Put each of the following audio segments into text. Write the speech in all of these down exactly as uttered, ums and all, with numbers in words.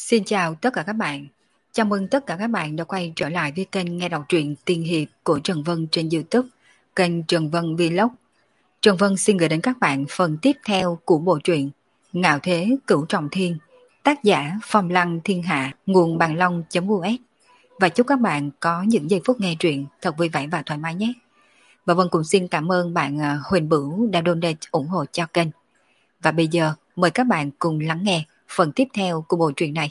Xin chào tất cả các bạn. Chào mừng tất cả các bạn đã quay trở lại với kênh nghe đọc truyện tiên hiệp của Trần Vân trên YouTube, kênh Trần Vân Vlog. Trần Vân xin gửi đến các bạn phần tiếp theo của bộ truyện Ngạo Thế Cửu Trọng Thiên, tác giả Phong Lăng Thiên Hạ, nguồn bằng long.us. Và chúc các bạn có những giây phút nghe truyện thật vui vẻ và thoải mái nhé. Và Vân cũng xin cảm ơn bạn Huỳnh Bửu đã donate ủng hộ cho kênh. Và bây giờ mời các bạn cùng lắng nghe phần tiếp theo của bộ truyện này.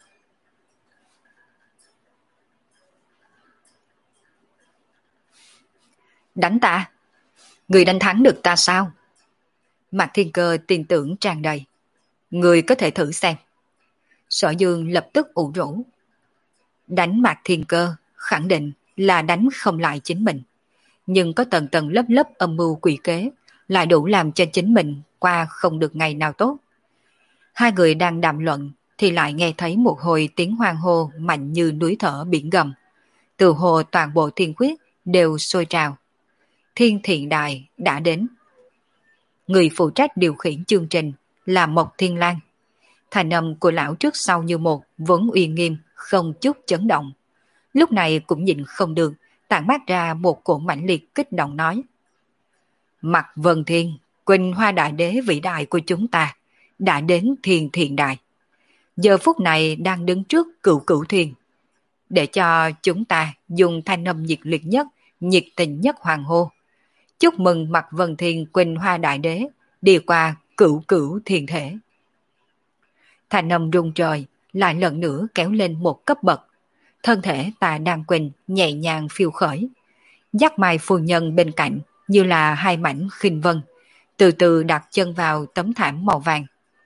Đánh ta? Người đánh thắng được ta sao? Mạc Thiên Cơ tin tưởng tràn đầy. Người có thể thử xem. Sở Dương lập tức ủ rũ. Đánh Mạc Thiên Cơ khẳng định là đánh không lại chính mình. Nhưng có tầng tầng lớp lớp âm mưu quỷ kế lại đủ làm cho chính mình qua không được ngày nào tốt. Hai người đang đàm luận thì lại nghe thấy một hồi tiếng hoang hô mạnh như núi thở biển gầm. Từ hồ toàn bộ thiên khuyết đều sôi trào. Thiên Thiện Đài đã đến. Người phụ trách điều khiển chương trình là Mộc Thiên Lan. Thành âm của lão trước sau như một, vốn uy nghiêm, không chút chấn động. Lúc này cũng nhịn không được, tản mát ra một cổ mãnh liệt kích động nói. Mạc Vân Thiên, Quỳnh Hoa Đại Đế vĩ đại của chúng ta, đã đến Thiên Thiện Đài. Giờ phút này đang đứng trước cửu cửu thiên. Để cho chúng ta dùng thanh âm nhiệt liệt nhất, nhiệt tình nhất hoàng hô. Chúc mừng Mạc Vân Thiên Quỳnh Hoa Đại Đế đi qua cửu cửu thiên thể. Thanh âm rung trời lại lần nữa kéo lên một cấp bậc. Thân thể Tà Đan Quỳnh nhẹ nhàng phiêu khởi. Dắt Mai phu nhân bên cạnh như là hai mảnh khinh vân, từ từ đặt chân vào tấm thảm màu vàng.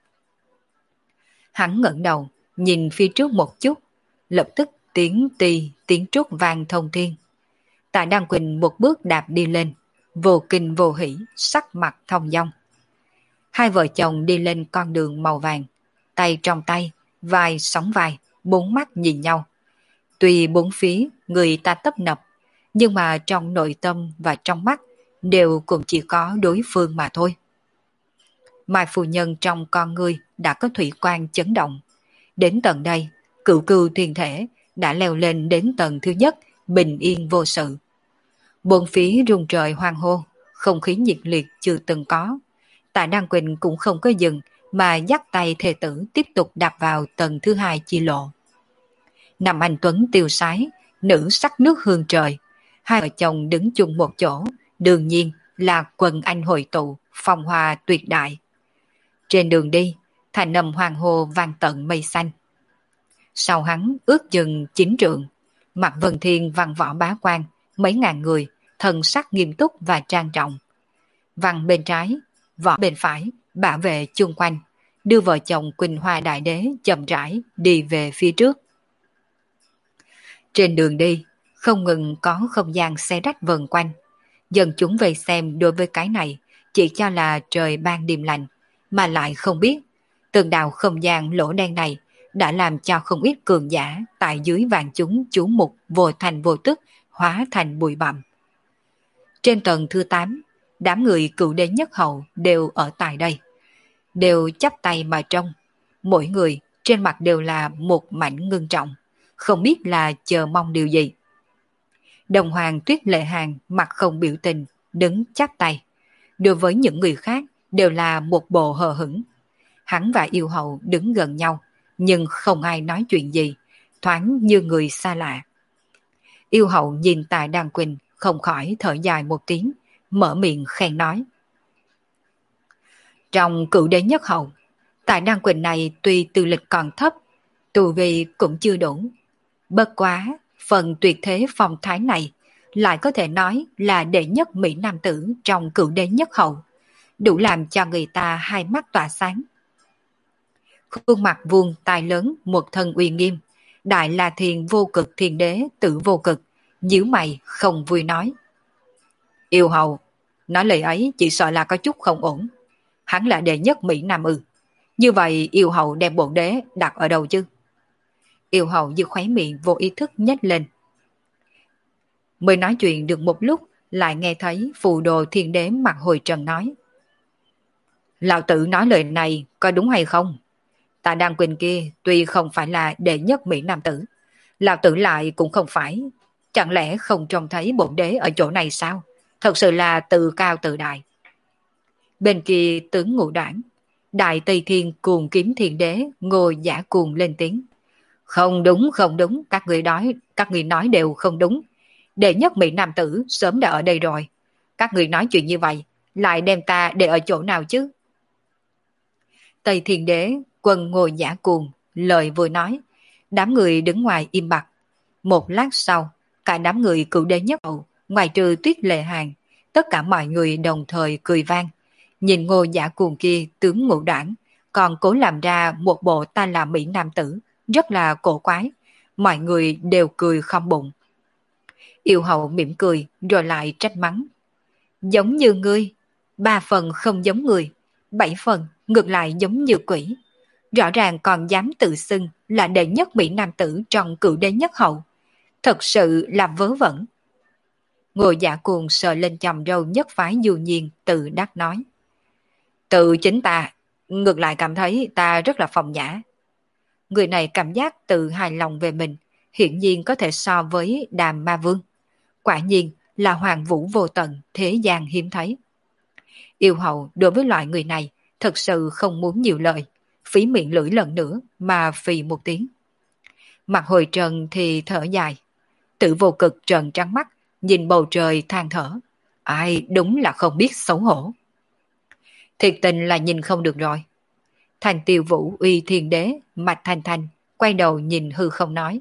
Hắn ngẩng đầu, nhìn phía trước một chút, lập tức tiếng tì, tiếng trúc vang thông thiên. Tà Đan Quỳnh một bước đạp đi lên, vô kinh vô hỷ, sắc mặt thông dong. Hai vợ chồng đi lên con đường màu vàng, tay trong tay, vai sóng vai, bốn mắt nhìn nhau. Tuy bốn phía người ta tấp nập, nhưng mà trong nội tâm và trong mắt đều cũng chỉ có đối phương mà thôi. Mai phu nhân trong con ngươi đã có thủy quan chấn động. Đến tận đây, cửu cưu thiên thể đã leo lên đến tầng thứ nhất, bình yên vô sự. Bốn phía rung trời hoang hô, không khí nhiệt liệt chưa từng có. Tạ Đan Quỳnh cũng không có dừng mà dắt tay thê tử tiếp tục đạp vào tầng thứ hai chi lộ. Nam anh tuấn tiêu sái, nữ sắc nước hương trời. Hai vợ chồng đứng chung một chỗ, đương nhiên là quần anh hội tụ, phong hoa tuyệt đại. Trên đường đi, thành âm hoàng hồ vang tận mây xanh. Sau hắn ước chừng chín trượng, Mạc Vân Thiên văn võ bá quan, mấy ngàn người, thần sắc nghiêm túc và trang trọng. Văn bên trái, võ bên phải, bảo vệ chung quanh, đưa vợ chồng Quỳnh Hoa Đại Đế chậm rãi đi về phía trước. Trên đường đi, không ngừng có không gian xe rách vần quanh. Dân chúng về xem đối với cái này chỉ cho là trời ban đêm lạnh, mà lại không biết từng đạo không gian lỗ đen này đã làm cho không ít cường giả tại dưới vạn chúng chú mục vô thành vô tức hóa thành bụi bặm. Trên tầng thứ tám, đám người cựu đế nhất hậu đều ở tại đây, đều chắp tay mà trông. Mỗi người trên mặt đều là một mảnh ngưng trọng, không biết là chờ mong điều gì. Đồng Hoàng Tuyết Lệ Hàng mặt không biểu tình, đứng chắp tay. Đối với những người khác đều là một bộ hờ hững. Hắn và yêu hậu đứng gần nhau, nhưng không ai nói chuyện gì, thoáng như người xa lạ. Yêu hậu nhìn Tạ Đan Quỳnh không khỏi thở dài một tiếng, mở miệng khen nói. Trong cựu đế nhất hậu, Tạ Đan Quỳnh này tuy tư lịch còn thấp, tu vi cũng chưa đủ. Bất quá, phần tuyệt thế phong thái này lại có thể nói là đệ nhất Mỹ Nam tử trong cựu đế nhất hậu, đủ làm cho người ta hai mắt tỏa sáng. Khuôn mặt vuông tai lớn, một thân uy nghiêm, Đại La Thiên vô cực thiên đế tử vô cực, nhíu mày không vui nói. Yêu hậu, nói lời ấy chỉ sợ là có chút không ổn. Hắn là đệ nhất Mỹ Nam ư. Như vậy yêu hậu đem bổn đế đặt ở đâu chứ? Yêu hậu như khóe miệng vô ý thức nhếch lên. Mới nói chuyện được một lúc, lại nghe thấy phù đồ thiên đế mặt hồi trần nói. Lão tử nói lời này có đúng hay không? Tạ Đăng Quỳnh kia tuy không phải là đệ nhất Mỹ Nam tử, lão tử lại cũng không phải. Chẳng lẽ không trông thấy bổn đế ở chỗ này sao? Thật sự là tự cao tự đại. Bên kia tướng Ngũ Đoản, Đại Tây Thiên Cuồng Kiếm Thiên Đế ngồi giả cuồng lên tiếng. Không đúng, không đúng, các người nói, các người nói đều không đúng. Đệ nhất Mỹ Nam tử sớm đã ở đây rồi. Các người nói chuyện như vậy, lại đem ta để ở chỗ nào chứ? Tây Thiên Đế quân ngồi giả cuồng, lời vừa nói, đám người đứng ngoài im bặt. Một lát sau, cả đám người cựu đế nhất hậu, ngoài trừ Tuyết Lệ Hàng, tất cả mọi người đồng thời cười vang. Nhìn ngô giả cuồng kia tướng Ngũ Đoản, còn cố làm ra một bộ ta là Mỹ Nam tử, rất là cổ quái. Mọi người đều cười không bụng. Yêu hậu mỉm cười rồi lại trách mắng. Giống như ngươi, ba phần không giống người, bảy phần ngược lại giống như quỷ. Rõ ràng còn dám tự xưng là đệ nhất Mỹ Nam tử trong cựu đế nhất hậu. Thật sự là vớ vẩn. Ngô giả cuồng sờ lên chòm râu nhất phái du nhiên tự đắc nói. Tự chính ta, ngược lại cảm thấy ta rất là phong nhã. Người này cảm giác tự hài lòng về mình, hiển nhiên có thể so với Đàm Ma Vương. Quả nhiên là hoàng vũ vô tận, thế gian hiếm thấy. Yêu hậu đối với loại người này thật sự không muốn nhiều lời, phí miệng lưỡi lần nữa mà phì một tiếng. Mặt hồi trần thì thở dài, tự vô cực trần trắng mắt, nhìn bầu trời than thở. Ai đúng là không biết xấu hổ. Thiệt tình là nhìn không được rồi. Thành Tiêu Vũ uy thiên đế, mạch thanh thanh, quay đầu nhìn hư không nói.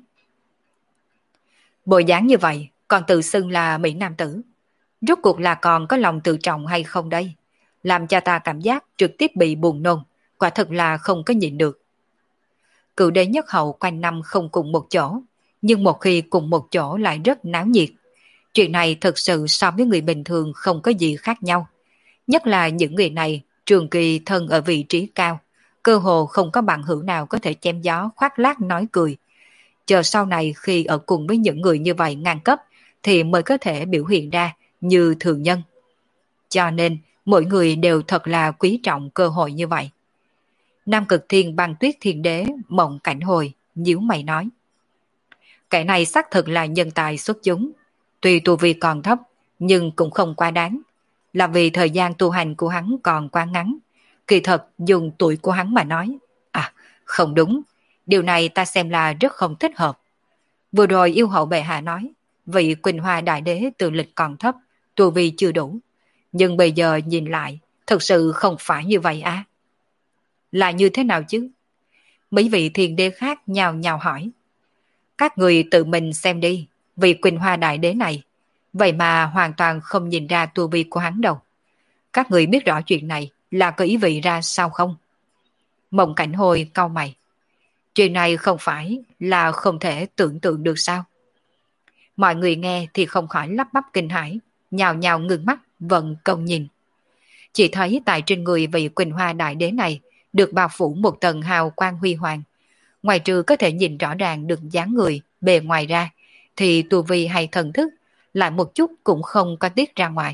Bộ dáng như vậy, còn tự xưng là Mỹ Nam tử. Rốt cuộc là còn có lòng tự trọng hay không đây? Làm cho ta cảm giác trực tiếp bị buồn nôn, quả thật là không có nhịn được. Cựu đế nhất hậu quanh năm không cùng một chỗ, nhưng một khi cùng một chỗ lại rất náo nhiệt. Chuyện này thật sự so với người bình thường không có gì khác nhau. Nhất là những người này trường kỳ thân ở vị trí cao, cơ hồ không có bằng hữu nào có thể chém gió khoác lác nói cười. Chờ sau này khi ở cùng với những người như vậy ngang cấp thì mới có thể biểu hiện ra như thường nhân. Cho nên mỗi người đều thật là quý trọng cơ hội như vậy. Nam Cực Thiên Băng Tuyết Thiên Đế Mộng Cảnh Hồi nhíu mày nói. Cái này xác thực là nhân tài xuất chúng, tuy tu vi còn thấp nhưng cũng không quá đáng, là vì thời gian tu hành của hắn còn quá ngắn. Kỳ thật dùng tuổi của hắn mà nói, à không đúng, điều này ta xem là rất không thích hợp. Vừa rồi yêu hậu bệ hạ nói, vị Quỳnh Hoa Đại Đế tự lịch còn thấp, tu vi chưa đủ, nhưng bây giờ nhìn lại, thật sự không phải như vậy á. Là như thế nào chứ? Mấy vị thiên đế khác nhào nhào hỏi. Các người tự mình xem đi, vị Quỳnh Hoa Đại Đế này, vậy mà hoàn toàn không nhìn ra tu vi của hắn đâu. Các người biết rõ chuyện này là có ý vị ra sao không? Mộng Cảnh Hồi cau mày. Chuyện này không phải là không thể tưởng tượng được sao? Mọi người nghe thì không khỏi lắp bắp kinh hãi, nhào nhào ngừng mắt, vận công nhìn. Chỉ thấy tại trên người vị Quỳnh Hoa Đại Đế này được bao phủ một tầng hào quang huy hoàng. Ngoài trừ có thể nhìn rõ ràng được dáng người, bề ngoài ra, thì tu vi hay thần thức lại một chút cũng không có tiết ra ngoài.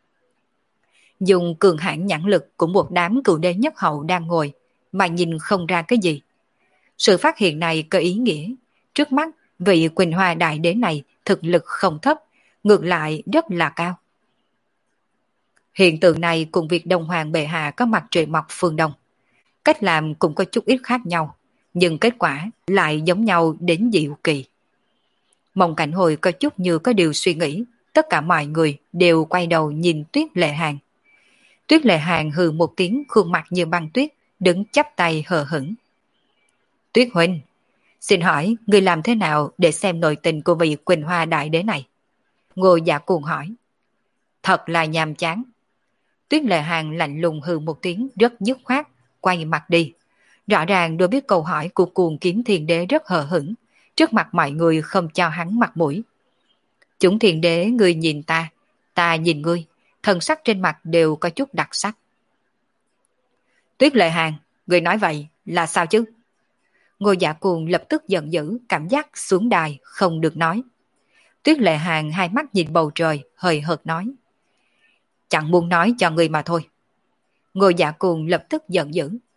Dùng cường hãn nhãn lực của một đám cựu đế nhất hậu đang ngồi, mà nhìn không ra cái gì. Sự phát hiện này có ý nghĩa, trước mắt vị Quỳnh Hoa Đại Đế này thực lực không thấp, ngược lại rất là cao. Hiện tượng này cùng việc Đông Hoàng bệ hạ có mặt trời mọc phương Đông. Cách làm cũng có chút ít khác nhau, nhưng kết quả lại giống nhau đến diệu kỳ. Mộng Cảnh Hồi có chút như có điều suy nghĩ, tất cả mọi người đều quay đầu nhìn Tuyết Lệ Hàng. Tuyết Lệ Hàng hừ một tiếng, khuôn mặt như băng tuyết, đứng chắp tay hờ hững. Tuyết huynh, xin hỏi người làm thế nào để xem nội tình của vị Quỳnh Hoa Đại Đế này? Ngô Dạ Cuồng hỏi. Thật là nhàm chán. Tuyết Lệ Hàng lạnh lùng hừ một tiếng rất dứt khoát, quay mặt đi. Rõ ràng đối biết câu hỏi của Cuồng Kiếm Thiên Đế rất hờ hững, trước mặt mọi người không cho hắn mặt mũi. Chúng Thiên Đế ngươi nhìn ta, ta nhìn ngươi, thần sắc trên mặt đều có chút đặc sắc. Tuyết Lệ Hàng, ngươi nói vậy là sao chứ? Ngô Dạ Cuồng lập tức giận dữ, cảm giác xuống đài không được nói. Tuyết Lệ Hàng hai mắt nhìn bầu trời, hời hợt nói. Chẳng muốn nói cho ngươi mà thôi. Ngô Dạ Cuồng lập tức giận dữ.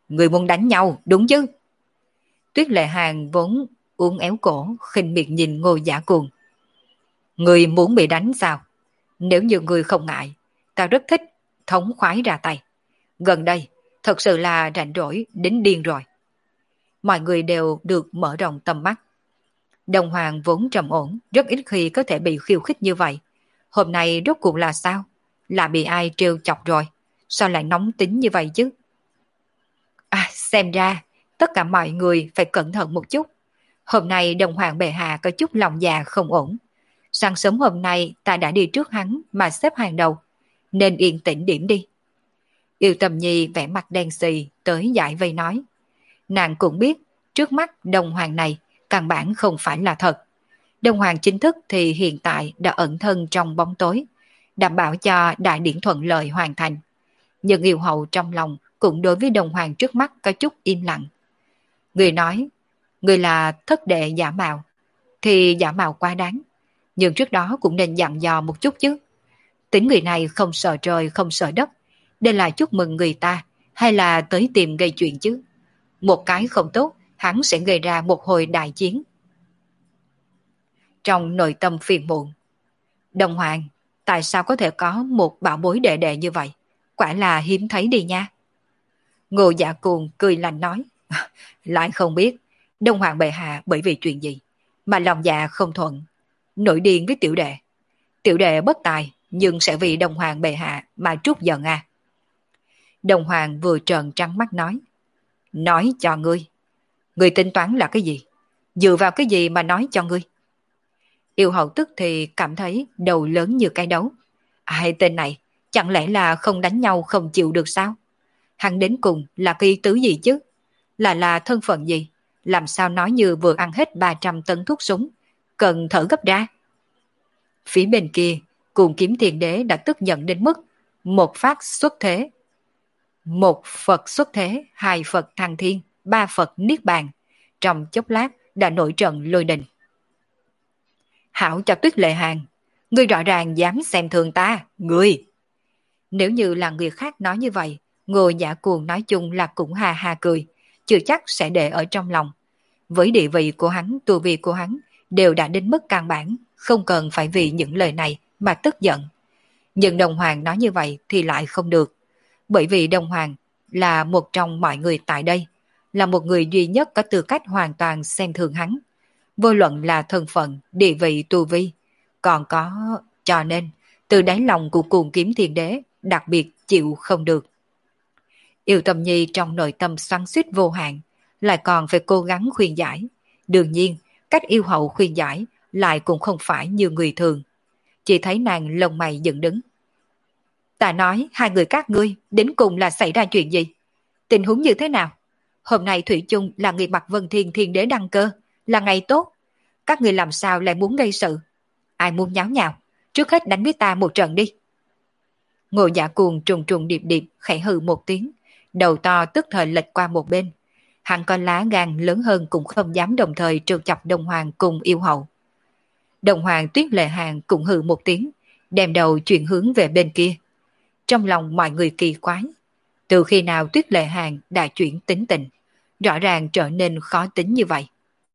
Người muốn đánh nhau, đúng chứ? Tuyết Lệ Hàng vốn uốn éo cổ, khinh miệt nhìn Ngô Giả Cuồng. Người muốn bị đánh sao? Nếu như người không ngại, ta rất thích thống khoái ra tay. Gần đây, thật sự là rảnh rỗi đến điên rồi. Mọi người đều được mở rộng tầm mắt. Đồng Hoàng vốn trầm ổn, rất ít khi có thể bị khiêu khích như vậy. Hôm nay rốt cuộc là sao? Là bị ai trêu chọc rồi? Sao lại nóng tính như vậy chứ? À, xem ra, tất cả mọi người phải cẩn thận một chút. Hôm nay Đồng Hoàng bệ hạ có chút lòng già không ổn. Sáng sớm hôm nay ta đã đi trước hắn mà xếp hàng đầu, nên yên tĩnh điểm đi. Yêu Tầm Nhi vẻ mặt đen xì tới giải vây nói. Nàng cũng biết trước mắt Đồng Hoàng này căn bản không phải là thật. Đồng Hoàng chính thức thì hiện tại đã ẩn thân trong bóng tối, đảm bảo cho đại điển thuận lợi hoàn thành. Nhưng yêu hậu trong lòng cũng đối với Đồng Hoàng trước mắt có chút im lặng. Người nói, người là thất đệ giả mạo, thì giả mạo quá đáng. Nhưng trước đó cũng nên dặn dò một chút chứ. Tính người này không sợ trời không sợ đất. Đây là chúc mừng người ta hay là tới tìm gây chuyện chứ? Một cái không tốt, hắn sẽ gây ra một hồi đại chiến. Trong nội tâm phiền muộn, Đồng Hoàng, tại sao có thể có một bảo bối đệ đệ như vậy? Quả là hiếm thấy đi nha. Ngô Dạ Cuồng cười lạnh nói. Lại không biết Đông Hoàng bệ hạ bởi vì chuyện gì mà lòng dạ không thuận, nổi điên với tiểu đệ. Tiểu đệ bất tài nhưng sẽ vì Đông Hoàng bệ hạ mà trút giận à? Đông Hoàng vừa trợn trắng mắt nói. Nói cho ngươi, ngươi tính toán là cái gì? Dựa vào cái gì mà nói cho ngươi? Yêu hậu tức thì cảm thấy đầu lớn như cái đấu. Ai tên này, chẳng lẽ là không đánh nhau không chịu được sao? Hắn đến cùng là cái ý tứ gì chứ? Là là thân phận gì? Làm sao nói như vừa ăn hết ba trăm tấn thuốc súng, cần thở gấp ra? Phía bên kia, Cuồng Kiếm Thiên Đế đã tức giận đến mức một phát xuất thế. Một Phật xuất thế, hai Phật thăng thiên, ba Phật niết bàn. Trong chốc lát đã nổi trận lôi đình. Hảo cho Tuyết Lệ Hàng, ngươi rõ ràng dám xem thường ta, ngươi. Nếu như là người khác nói như vậy, Ngô Giả Cuồng nói chung là cũng hà hà cười, chưa chắc sẽ để ở trong lòng. Với địa vị của hắn, tu vi của hắn đều đã đến mức căn bản, không cần phải vì những lời này mà tức giận. Nhưng Đồng Hoàng nói như vậy thì lại không được, bởi vì Đồng Hoàng là một trong mọi người tại đây, là một người duy nhất có tư cách hoàn toàn xem thường hắn. Vô luận là thân phận, địa vị, tu vi, còn có... cho nên, từ đáy lòng của Cuồng Kiếm Thiên Đế đặc biệt chịu không được. Yêu Tâm Nhi trong nội tâm xoắn xuýt vô hạn, lại còn phải cố gắng khuyên giải. Đương nhiên, cách yêu hậu khuyên giải lại cũng không phải như người thường. Chỉ thấy nàng lông mày dựng đứng. Ta nói hai người các ngươi đến cùng là xảy ra chuyện gì? Tình huống như thế nào? Hôm nay Thủy chung là ngày mặt Vân Thiên Thiên Đế đăng cơ, là ngày tốt. Các ngươi làm sao lại muốn gây sự? Ai muốn nháo nhào? Trước hết đánh với ta một trận đi. Ngô Dạ Cuồng trùng trùng điệp điệp khẽ hừ một tiếng, đầu to tức thời lệch qua một bên. Hắn có lá gan lớn hơn cũng không dám đồng thời trêu chọc Đồng Hoàng cùng yêu hậu. Đồng Hoàng Tuyết Lệ Hàng cũng hừ một tiếng, đem đầu chuyển hướng về bên kia. Trong lòng mọi người kỳ quái, từ khi nào Tuyết Lệ Hàng đã chuyển tính tình, rõ ràng trở nên khó tính như vậy.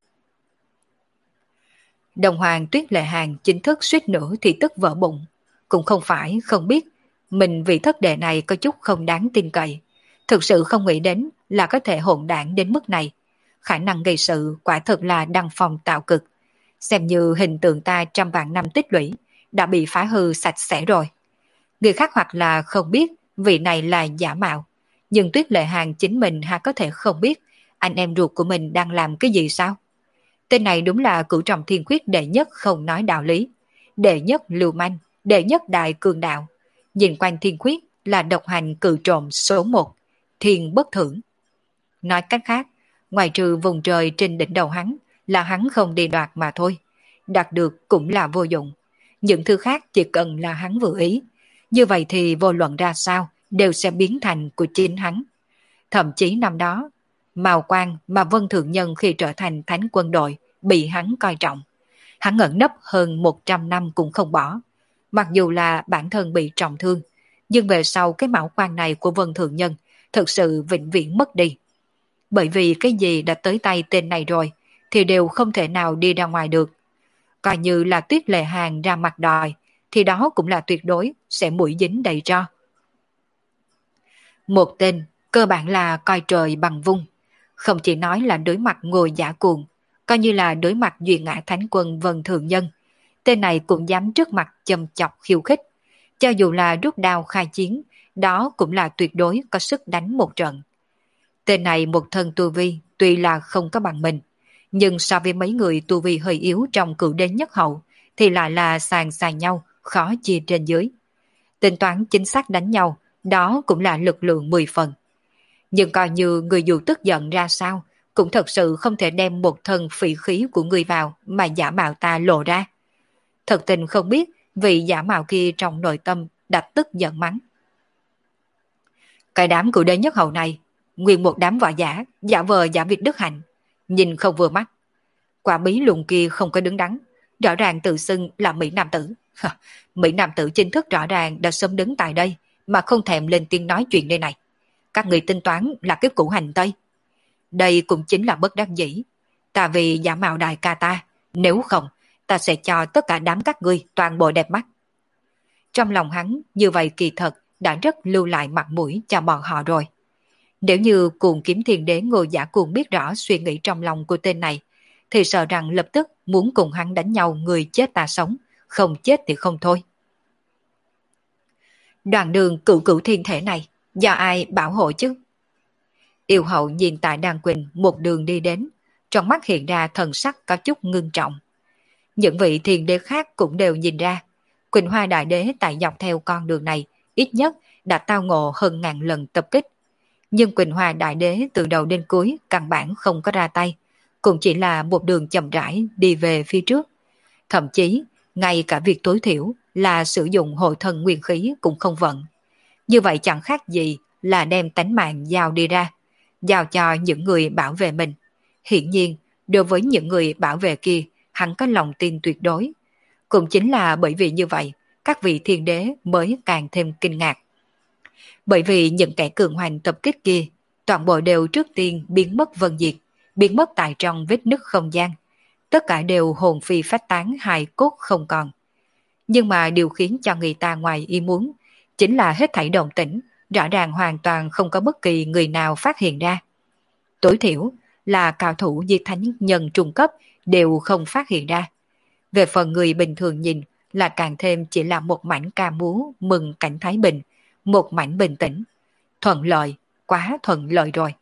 Đồng Hoàng Tuyết Lệ Hàng chính thức suýt nữa thì tức vỡ bụng, cũng không phải không biết mình vì thất đệ này có chút không đáng tin cậy, thực sự không nghĩ đến là có thể hỗn đảng đến mức này. Khả năng gây sự quả thực là đăng phong tạo cực, xem như hình tượng ta trăm vạn năm tích lũy đã bị phá hư sạch sẽ rồi. Người khác hoặc là không biết vị này là giả mạo, nhưng Tuyết Lệ Hàng chính mình há có thể không biết anh em ruột của mình đang làm cái gì sao? Tên này đúng là cửu trọng thiên khuyết đệ nhất không nói đạo lý, đệ nhất lưu manh, đệ nhất đại cường đạo. Nhìn quanh thiên khuyết là độc hành cự trộm số một, thiên bất thưởng. Nói cách khác, ngoài trừ vùng trời trên đỉnh đầu hắn là hắn không đi đoạt mà thôi, đạt được cũng là vô dụng. Những thứ khác chỉ cần là hắn vừa ý, như vậy thì vô luận ra sao đều sẽ biến thành của chính hắn. Thậm chí năm đó, Mao Quang mà Vân Thượng Nhân khi trở thành thánh quân đội bị hắn coi trọng. Hắn ẩn nấp hơn một trăm năm cũng không bỏ. Mặc dù là bản thân bị trọng thương, nhưng về sau cái mão quan này của Vân Thượng Nhân thực sự vĩnh viễn mất đi. Bởi vì cái gì đã tới tay tên này rồi thì đều không thể nào đi ra ngoài được. Coi như là Tuyết Lệ Hàng ra mặt đòi thì đó cũng là tuyệt đối sẽ mũi dính đầy tro. Một tên cơ bản là coi trời bằng vung, không chỉ nói là đối mặt Ngô Giả Cuồng, coi như là đối mặt Duy Ngã Thánh Quân Vân Thường Nhân, tên này cũng dám trước mặt châm chọc khiêu khích. Cho dù là rút đao khai chiến, đó cũng là tuyệt đối có sức đánh một trận. Tên này một thân tu vi tuy là không có bằng mình, nhưng so với mấy người tu vi hơi yếu trong cựu đế nhất hậu thì lại là sàn sàn nhau, khó chia trên dưới. Tính toán chính xác đánh nhau, đó cũng là lực lượng mười phần. Nhưng coi như người dù tức giận ra sao, cũng thật sự không thể đem một thân phỉ khí của người vào mà giả mạo ta lộ ra. Thật tình không biết vị giả mạo kia trong nội tâm đã tức giận mắng. Cái đám cựu đế nhất hậu này, nguyên một đám võ giả, giả vờ giả vịt đức hạnh, nhìn không vừa mắt. Quả bí lùn kia không có đứng đắn, rõ ràng tự xưng là Mỹ Nam Tử. Mỹ Nam Tử chính thức rõ ràng đã sớm đứng tại đây, mà không thèm lên tiếng nói chuyện đây này. Các người tính toán là cái củ hành tây. Đây cũng chính là bất đắc dĩ. Ta vì giả mạo đại ca ta, nếu không, ta sẽ cho tất cả đám các ngươi toàn bộ đẹp mắt. Trong lòng hắn, như vậy kỳ thật đã rất lưu lại mặt mũi cho bọn họ rồi. Nếu như Cuồng Kiếm Thiên Đế Ngô Giả Cuồng biết rõ suy nghĩ trong lòng của tên này, thì sợ rằng lập tức muốn cùng hắn đánh nhau người chết ta sống, không chết thì không thôi. Đoạn đường cửu cửu thiên thể này, do ai bảo hộ chứ? Yêu hậu nhìn tại Đan Quỳnh một đường đi đến, trong mắt hiện ra thần sắc có chút ngưng trọng. Những vị thiên đế khác cũng đều nhìn ra, Quỳnh Hoa Đại Đế tại dọc theo con đường này ít nhất đã tao ngộ hơn ngàn lần tập kích. Nhưng Quỳnh Hoa Đại Đế từ đầu đến cuối căn bản không có ra tay, cũng chỉ là một đường chậm rãi đi về phía trước. Thậm chí, ngay cả việc tối thiểu là sử dụng hộ thân nguyên khí cũng không vận. Như vậy chẳng khác gì là đem tánh mạng giao đi ra, giao cho những người bảo vệ mình. Hiển nhiên, đối với những người bảo vệ kia, hắn có lòng tin tuyệt đối. Cũng chính là bởi vì như vậy, các vị thiên đế mới càng thêm kinh ngạc. Bởi vì những kẻ cường hoành tập kích kia, toàn bộ đều trước tiên biến mất vân diệt, biến mất tại trong vết nứt không gian. Tất cả đều hồn phi phách tán, hài cốt không còn. Nhưng mà điều khiến cho người ta ngoài ý muốn, chính là hết thảy động tĩnh, rõ ràng hoàn toàn không có bất kỳ người nào phát hiện ra. Tối thiểu là cao thủ diệt thánh nhân trung cấp đều không phát hiện ra. Về phần người bình thường nhìn là càng thêm chỉ là một mảnh ca múa mừng cảnh thái bình, một mảnh bình tĩnh. Thuận lợi, quá thuận lợi rồi.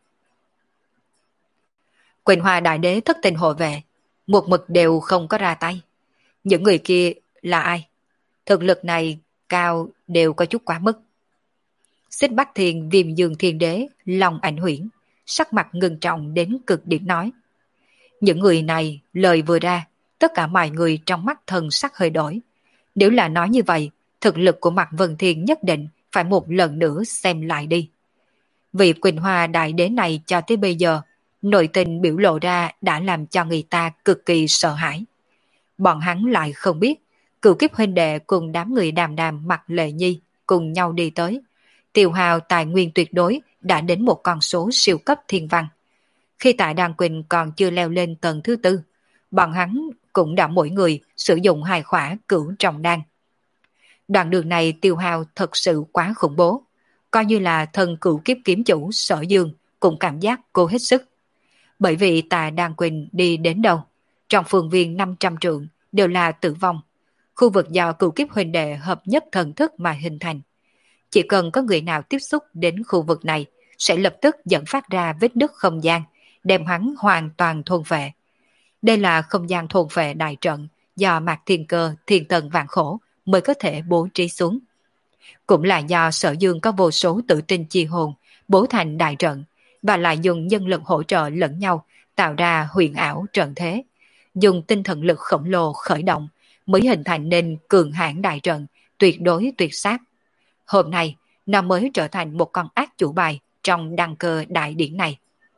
Quỳnh Hoa Đại Đế thất tình hộ vệ, một mực đều không có ra tay. Những người kia là ai? Thực lực này cao đều có chút quá mức. Xích Bắc Thiên Viêm Dương Thiên Đế lòng ảnh huyễn, sắc mặt ngưng trọng đến cực điểm nói. Những người này lời vừa ra, tất cả mọi người trong mắt thần sắc hơi đổi. Nếu là nói như vậy, thực lực của Mạc Vân Thiên nhất định phải một lần nữa xem lại đi. Vị Quỳnh Hoa Đại Đế này cho tới bây giờ, nội tình biểu lộ ra đã làm cho người ta cực kỳ sợ hãi. Bọn hắn lại không biết, cửu kiếp huynh đệ cùng đám người đàm đàm mặc lệ nhi cùng nhau đi tới. Tiêu hào tài nguyên tuyệt đối đã đến một con số siêu cấp thiên văn. Khi tại Đan Quỳnh còn chưa leo lên tầng thứ tư, bọn hắn cũng đã mỗi người sử dụng hai khỏa cửu trọng đan. Đoạn đường này tiêu hào thật sự quá khủng bố, coi như là thần cửu kiếp kiếm chủ Sở Dương cũng cảm giác cô hết sức. Bởi vì tại Đan Quỳnh đi đến đâu, trong phương viên năm trăm trượng đều là tử vong, khu vực do cửu kiếp huynh đệ hợp nhất thần thức mà hình thành. Chỉ cần có người nào tiếp xúc đến khu vực này sẽ lập tức dẫn phát ra vết nứt không gian, đem hắn hoàn toàn thôn phệ. Đây là không gian thôn phệ đại trận do Mạc Thiên Cơ thiên tần vạn khổ mới có thể bố trí xuống. Cũng là do Sở Dương có vô số tự tin chi hồn bố thành đại trận và lại dùng nhân lực hỗ trợ lẫn nhau tạo ra huyền ảo trận thế, dùng tinh thần lực khổng lồ khởi động mới hình thành nên cường hãn đại trận tuyệt đối tuyệt sát. Hôm nay, nó mới trở thành một con ác chủ bài trong đăng cơ đại điển này.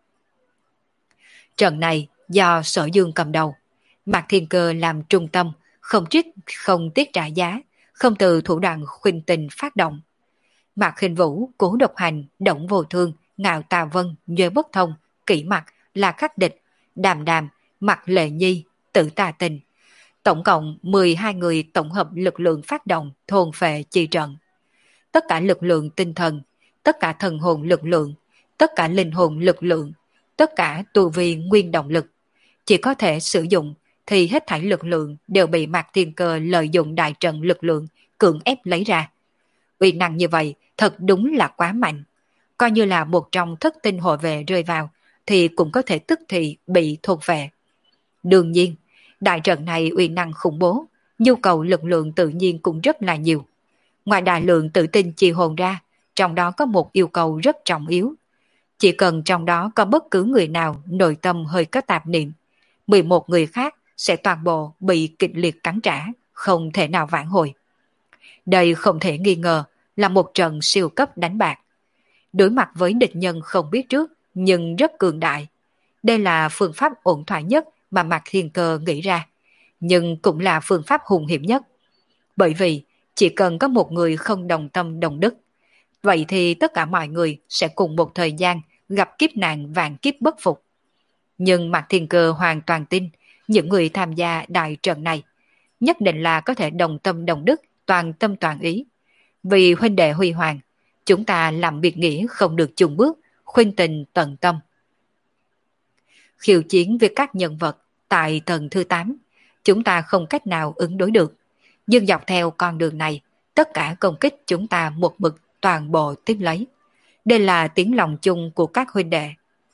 Trận này do Sở Dương cầm đầu, Mạc Thiên Cơ làm trung tâm, không trích không tiết trả giá, không từ thủ đoạn khuynh tình phát động. Mạc Khinh Vũ, Cố Độc Hành, Động Vô Thương, Ngạo Tà Vân, Duệ Bất Thông Kỷ Mặc, La Khắc Địch, Đàm Đàm, Mặc Lệ Nhi, Tử Tà Tình. Tổng cộng mười hai người tổng hợp lực lượng phát động thôn phệ chi trận. Tất cả lực lượng tinh thần, tất cả thần hồn lực lượng, tất cả linh hồn lực lượng, tất cả tu vi nguyên động lực. Chỉ có thể sử dụng thì hết thảy lực lượng đều bị Mạc Thiên Cơ lợi dụng đại trận lực lượng cưỡng ép lấy ra. Uy năng như vậy thật đúng là quá mạnh. Coi như là một trong thất tinh hộ vệ rơi vào thì cũng có thể tức thì bị thôn phệ. Đương nhiên, đại trận này uy năng khủng bố, nhu cầu lực lượng tự nhiên cũng rất là nhiều. Ngoài đại lượng tự tin chi hồn ra, trong đó có một yêu cầu rất trọng yếu. Chỉ cần trong đó có bất cứ người nào nội tâm hơi có tạp niệm, mười một người khác sẽ toàn bộ bị kịch liệt cắn trả, không thể nào vãn hồi. Đây không thể nghi ngờ là một trận siêu cấp đánh bạc. Đối mặt với địch nhân không biết trước nhưng rất cường đại. Đây là phương pháp ổn thỏa nhất mà Mạc Thiên Cơ nghĩ ra, nhưng cũng là phương pháp hùng hiểm nhất. Bởi vì chỉ cần có một người không đồng tâm đồng đức, vậy thì tất cả mọi người sẽ cùng một thời gian gặp kiếp nạn vạn kiếp bất phục. Nhưng Mạc Thiên Cơ hoàn toàn tin những người tham gia đại trận này nhất định là có thể đồng tâm đồng đức, toàn tâm toàn ý. Vì huynh đệ huy hoàng, chúng ta làm việc nghĩa không được chùn bước, khuynh tình tận tâm. Khiêu chiến với các nhân vật tại tầng thứ tám, chúng ta không cách nào ứng đối được. Nhưng dọc theo con đường này, tất cả công kích chúng ta một mực toàn bộ tiếp lấy. Đây là tiếng lòng chung của các huynh đệ.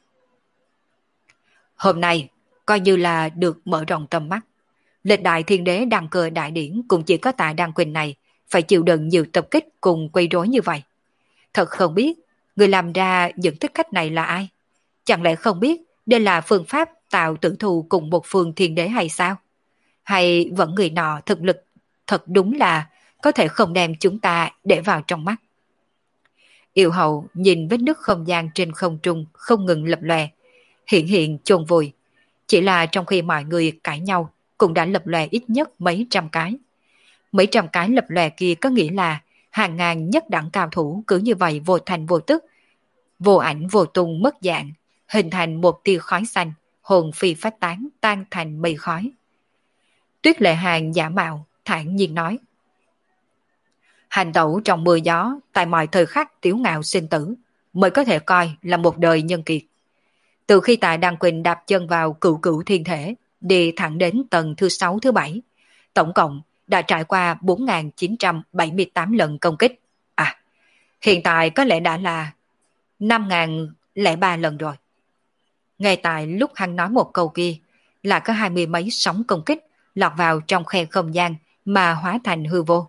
Hôm nay, coi như là được mở rộng tầm mắt. Lịch đại thiên đế đăng cơ đại điển cũng chỉ có tại Đăng Quỳnh này phải chịu đựng nhiều tập kích cùng quấy rối như vậy. Thật không biết, người làm ra những thích khách này là ai? Chẳng lẽ không biết đây là phương pháp tạo tử thù cùng một phương thiên đế hay sao? Hay vẫn người nọ thực lực thật đúng là có thể không đem chúng ta để vào trong mắt? Yêu hậu nhìn vết nứt không gian trên không trung không ngừng lập lòe, hiện hiện chôn vùi. Chỉ là trong khi mọi người cãi nhau cũng đã lập lòe ít nhất mấy trăm cái. Mấy trăm cái lập lòe kia có nghĩa là hàng ngàn nhất đẳng cao thủ cứ như vậy vô thành vô tức, vô ảnh vô tung mất dạng, hình thành một tia khói xanh, hồn phi phách tán, tan thành mây khói. Tuyết Lệ Hàng giả mạo, thản nhiên nói: hành tẩu trong mưa gió, tại mọi thời khắc tiếu ngạo sinh tử, mới có thể coi là một đời nhân kiệt. Từ khi tại Đăng Quỳnh đạp chân vào cửu cửu thiên thể, đi thẳng đến tầng thứ sáu thứ bảy, tổng cộng đã trải qua bốn nghìn chín trăm bảy mươi tám lần công kích. À, hiện tại có lẽ đã là năm nghìn lẻ ba lần rồi. Ngay tại lúc hắn nói một câu kia, là có hai mươi mấy sóng công kích lọt vào trong khe không gian mà hóa thành hư vô.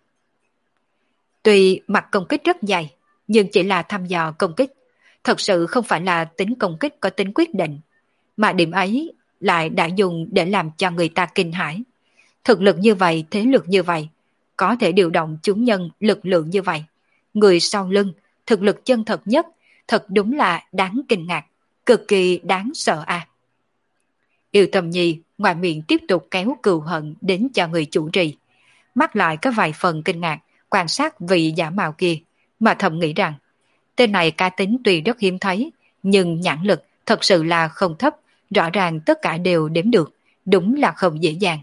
Tuy mặt công kích rất dày, nhưng chỉ là thăm dò công kích, thật sự không phải là tính công kích có tính quyết định, mà điểm ấy lại đã dùng để làm cho người ta kinh hãi. Thực lực như vậy, thế lực như vậy, có thể điều động chúng nhân lực lượng như vậy. Người sau lưng, thực lực chân thật nhất, thật đúng là đáng kinh ngạc, cực kỳ đáng sợ à. Yêu Tâm Nhi ngoài miệng tiếp tục kéo cừu hận đến cho người chủ trì, mắt lại có vài phần kinh ngạc, quan sát vị giả mạo kia, mà thầm nghĩ rằng, tên này cá tính tuy rất hiếm thấy, nhưng nhãn lực thật sự là không thấp, rõ ràng tất cả đều đếm được, đúng là không dễ dàng.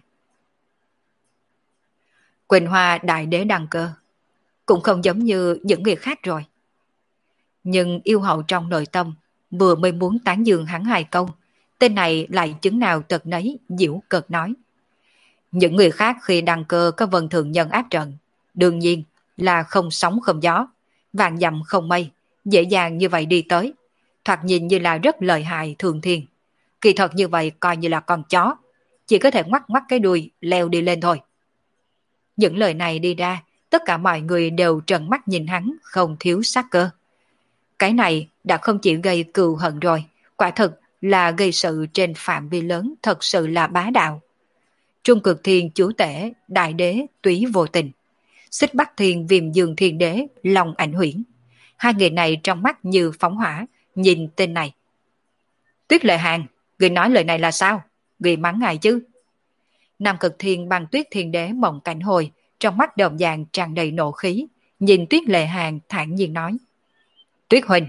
Quỳnh Hoa đại đế đăng cơ, cũng không giống như những người khác rồi. Nhưng yêu hậu trong nội tâm, vừa mới muốn tán dương hắn hai câu, tên này lại chứng nào tật nấy, giễu cợt nói. Những người khác khi đăng cơ có vân thường nhân áp trận, đương nhiên là không sóng không gió, vạn dặm không mây, dễ dàng như vậy đi tới, thoạt nhìn như là rất lợi hại thường thiên. Kỳ thật như vậy coi như là con chó, chỉ có thể ngoắc ngoắc cái đuôi leo đi lên thôi. Những lời này đi ra, tất cả mọi người đều trợn mắt nhìn hắn không thiếu sát cơ. Cái này đã không chỉ gây cừu hận rồi, quả thực là gây sự trên phạm vi lớn, thật sự là bá đạo. Trung Cực Thiên Chúa Tể, Đại Đế Túy Vô Tình, Xích Bắc Thiên Viêm Dương Thiên Đế Long Ảnh Huyễn, hai người này trong mắt như phóng hỏa, nhìn tên này. Tuyết Lệ Hàng, người nói lời này là sao? Người mắng ngài chứ? Nam Cực Thiên Băng Tuyết Thiên Đế Mộng Cảnh Hồi, trong mắt đồng dạng tràn đầy nộ khí, nhìn Tuyết Lệ Hàng thản nhiên nói. Tuyết huynh,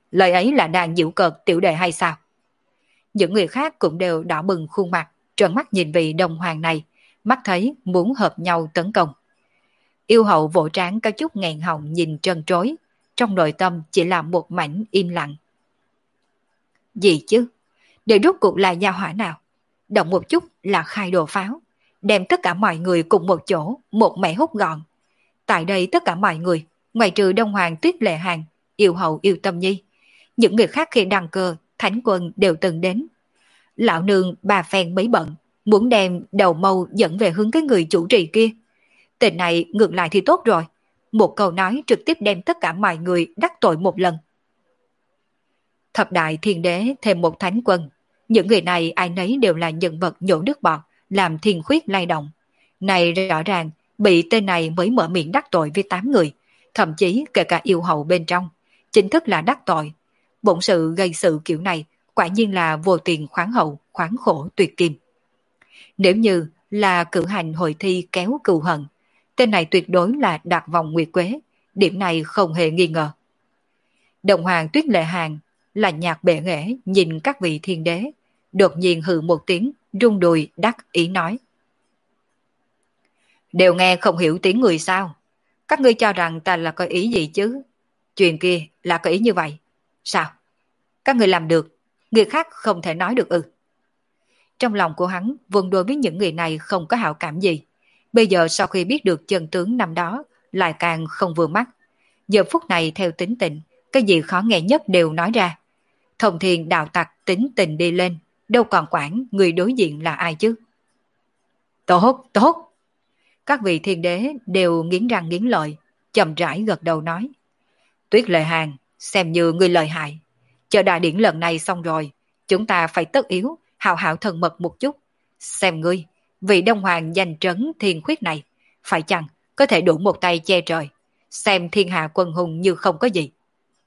Lời ấy là đang giễu cợt tiểu đệ hay sao? Những người khác cũng đều đỏ bừng khuôn mặt, trợn mắt nhìn vị đồng hoàng này, mắt thấy muốn hợp nhau tấn công. Yêu hậu vỗ trán có chút nghẹn họng nhìn trân trối, trong nội tâm chỉ là một mảnh im lặng. Gì chứ? Để rốt cuộc là gia hỏa nào? Động một chút là khai đồ pháo, đem tất cả mọi người cùng một chỗ, một mẻ hút gọn. Tại đây tất cả mọi người, ngoài trừ Đông Hoàng Tuyết Lệ Hàng, yêu hậu yêu tâm nhi, những người khác khi đăng cơ, thánh quân đều từng đến. Lão nương bà phen mấy bận, muốn đem đầu mâu dẫn về hướng cái người chủ trì kia. Tình này ngược lại thì tốt rồi. Một câu nói trực tiếp đem tất cả mọi người đắc tội một lần. Thập đại thiên đế thêm một thánh quân. Những người này ai nấy đều là nhân vật nhổ nước bọt, làm thiên khuyết lay động. Này rõ ràng, bị tên này mới mở miệng đắc tội với tám người, thậm chí kể cả yêu hậu bên trong. Chính thức là đắc tội. Bổn sự gây sự kiểu này, quả nhiên là vô tiền khoáng hậu, khoáng khổ tuyệt kim. Nếu như là cử hành hội thi kéo cừu hận, tên này tuyệt đối là đạt vòng nguyệt quế, điểm này không hề nghi ngờ. Đồng Hoàng Tuyết Lệ Hàng là nhạc bệ nghệ nhìn các vị thiên đế, đột nhiên hừ một tiếng, rung đùi đắc ý nói. Đều nghe không hiểu tiếng người sao? Các ngươi cho rằng ta là có ý gì chứ? Chuyện kia là có ý như vậy. Sao? Các ngươi làm được, người khác không thể nói được ư? Trong lòng của hắn vốn đối với những người này không có hảo cảm gì. Bây giờ sau khi biết được chân tướng năm đó, lại càng không vừa mắt. Giờ phút này theo tính tình, cái gì khó nghe nhất đều nói ra. Thông thiên đạo tặc tính tình đi lên, đâu còn quản người đối diện là ai chứ? Tốt, tốt! Các vị thiên đế đều nghiến răng nghiến lợi, chậm rãi gật đầu nói. Tuyết Lệ Hàng, xem như người lợi hại. Chờ đại điển lần này xong rồi, chúng ta phải tất yếu, hào hảo thân mật một chút. Xem ngươi, vị Đông Hoàng giành trấn thiên khuyết này, phải chăng có thể đủ một tay che trời, xem thiên hạ quân hùng như không có gì.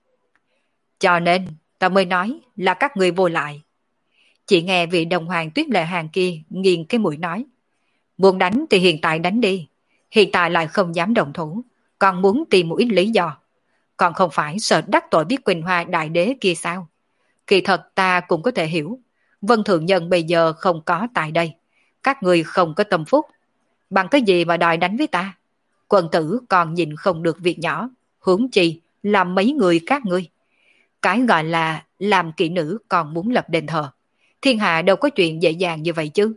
Cho nên, ta mới nói là các ngươi vô lại. Chỉ nghe vị Đông Hoàng Tuyết Lệ Hàng kia nghiêng cái mũi nói. Muốn đánh thì hiện tại đánh đi, hiện tại lại không dám đồng thủ, còn muốn tìm một ít lý do. Còn không phải sợ đắc tội biết Quỳnh Hoa đại đế kia sao? Kỳ thật ta cũng có thể hiểu. Vân Thượng Nhân bây giờ không có tại đây. Các người không có tâm phúc. Bằng cái gì mà đòi đánh với ta? Quần tử còn nhìn không được việc nhỏ. Huống chi làm mấy người các ngươi. Cái gọi là làm kỹ nữ còn muốn lập đền thờ. Thiên hạ đâu có chuyện dễ dàng như vậy chứ.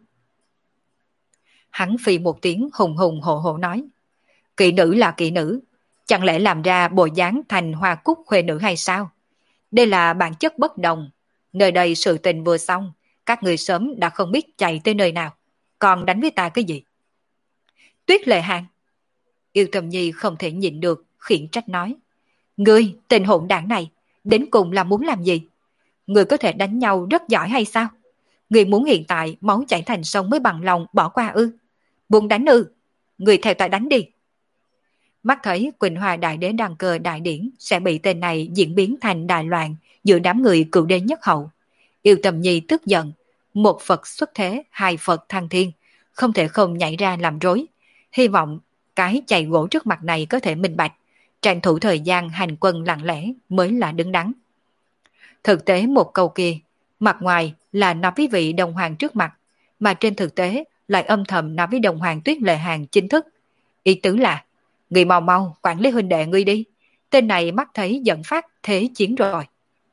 Hắn phi một tiếng hùng hùng hộ hộ nói. Kỹ nữ là kỹ nữ. Chẳng lẽ làm ra bộ dáng thành hoa cúc khuê nữ hay sao? Đây là bản chất bất đồng. Nơi đây sự tình vừa xong, các người sớm đã không biết chạy tới nơi nào. Còn đánh với ta cái gì? Tuyết Lệ Hàng. Yêu Trầm Nhi không thể nhịn được, khiển trách nói. Ngươi, tên hỗn đảng này, đến cùng là muốn làm gì? Ngươi có thể đánh nhau rất giỏi hay sao? Ngươi muốn hiện tại máu chảy thành sông mới bằng lòng bỏ qua ư? Buông đánh ư? Ngươi theo ta đánh đi. Mắt thấy Quỳnh Hoa đại đế đăng cơ đại điển sẽ bị tên này diễn biến thành đại loạn giữa đám người cựu đế nhất hậu. Yêu Tầm Nhi tức giận, một Phật xuất thế, hai Phật thăng thiên, không thể không nhảy ra làm rối. Hy vọng cái chạy gỗ trước mặt này có thể minh bạch, tranh thủ thời gian hành quân lặng lẽ mới là đứng đắn. Thực tế một câu kia, mặt ngoài là nói với vị đồng hoàng trước mặt, mà trên thực tế lại âm thầm nói với đồng hoàng Tuyết Lệ Hàng chính thức. Ý tứ là, người mau mau quản lý huynh đệ ngươi đi, tên này mắt thấy dẫn phát thế chiến rồi.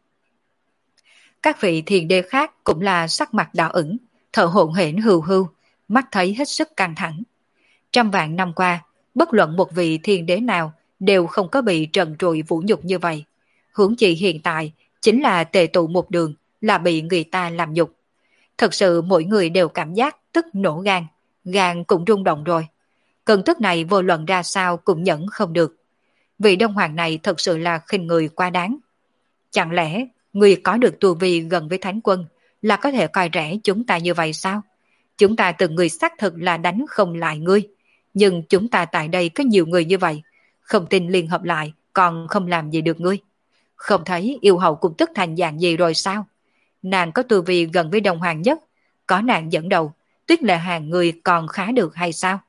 Các vị thiền đế khác cũng là sắc mặt đỏ ửng, thở hổn hển hưu hưu, mắt thấy hết sức căng thẳng. Trăm vạn năm qua, bất luận một vị thiền đế nào đều không có bị trần trụi vũ nhục như vậy. Huống chi hiện tại chính là tề tụ một đường, là bị người ta làm nhục. Thật sự mỗi người đều cảm giác tức nổ gan, gan cũng rung động rồi. Cơn tức này vô luận ra sao cũng nhẫn không được. Vị Đông Hoàng này thật sự là khinh người quá đáng. Chẳng lẽ người có được tu vi gần với Thánh Quân là có thể coi rẻ chúng ta như vậy sao? Chúng ta từng người xác thực là đánh không lại ngươi. Nhưng chúng ta tại đây có nhiều người như vậy. Không tin liên hợp lại còn không làm gì được ngươi. Không thấy yêu hậu cũng tức thành dạng gì rồi sao? Nàng có tu vi gần với Đông Hoàng nhất. Có nàng dẫn đầu, Tuyết Lệ Hàng người còn khá được hay sao?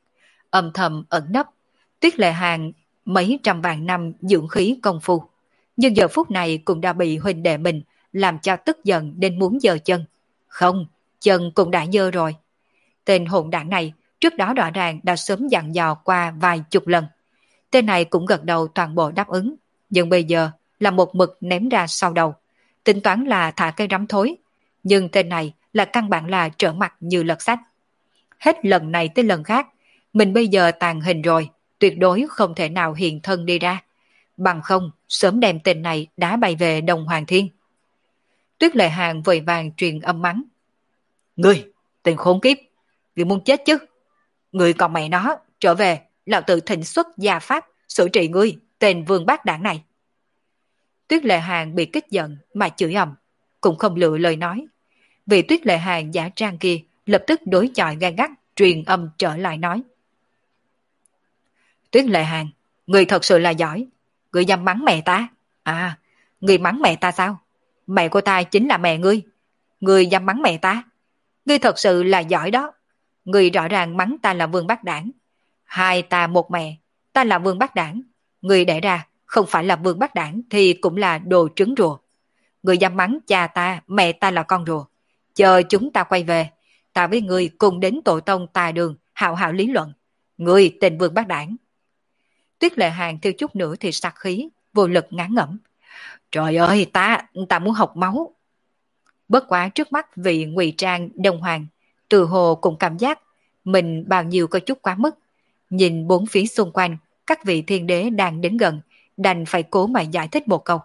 Âm thầm ẩn nấp, Tuyết Lệ Hàng mấy trăm vạn năm dưỡng khí công phu. nhưng giờ phút này cũng đã bị huynh đệ mình làm cho tức giận đến muốn giơ chân. Không, chân cũng đã dơ rồi. Tên hỗn đảng này trước đó rõ ràng đã sớm dặn dò qua vài chục lần. Tên này cũng gật đầu toàn bộ đáp ứng, nhưng bây giờ là một mực ném ra sau đầu. Tính toán là thả cây rắm thối, nhưng tên này là căn bản là trở mặt như lật sách. Hết lần này tới lần khác, mình bây giờ tàn hình rồi, tuyệt đối không thể nào hiện thân đi ra. Bằng không, sớm đem tên này đá bay về Đông Hoàng Thiên. Tuyết Lệ Hàng vội vàng truyền âm mắng. Ngươi, tên khốn kiếp, ngươi muốn chết chứ? Ngươi còn mẹ nó, trở về, lão tự thịnh xuất gia pháp, xử trị ngươi, tên vương bát đảng này. Tuyết Lệ Hàng bị kích giận mà chửi ầm, cũng không lựa lời nói. Vì Tuyết Lệ Hàng giả trang kia lập tức đối chọi gay gắt, truyền âm trở lại nói. Tuyết Lệ Hàng, ngươi thật sự là giỏi, ngươi dám mắng mẹ ta? À, ngươi mắng mẹ ta sao? Mẹ của ta chính là mẹ ngươi. Ngươi dám mắng mẹ ta? Ngươi thật sự là giỏi đó. Ngươi rõ ràng mắng ta là vương bát đảng. Hai ta một mẹ, ta là vương bát đảng. Ngươi đẻ ra không phải là vương bát đảng thì cũng là đồ trứng rùa. Ngươi dám mắng cha ta, mẹ ta là con rùa. Chờ chúng ta quay về, ta với ngươi cùng đến tổ tông tà đường hào hào lý luận. Ngươi tên vương bát đảng. Tuyết Lệ Hàng thiếu chút nữa thì sặc khí, vô lực ngán ngẩm. Trời ơi, ta, ta muốn học máu. Bất quá trước mắt vị ngụy trang Đông Hoàng, từ hồ cũng cảm giác mình bao nhiêu có chút quá mức. Nhìn bốn phía xung quanh, các vị thiên đế đang đến gần, đành phải cố mà giải thích một câu.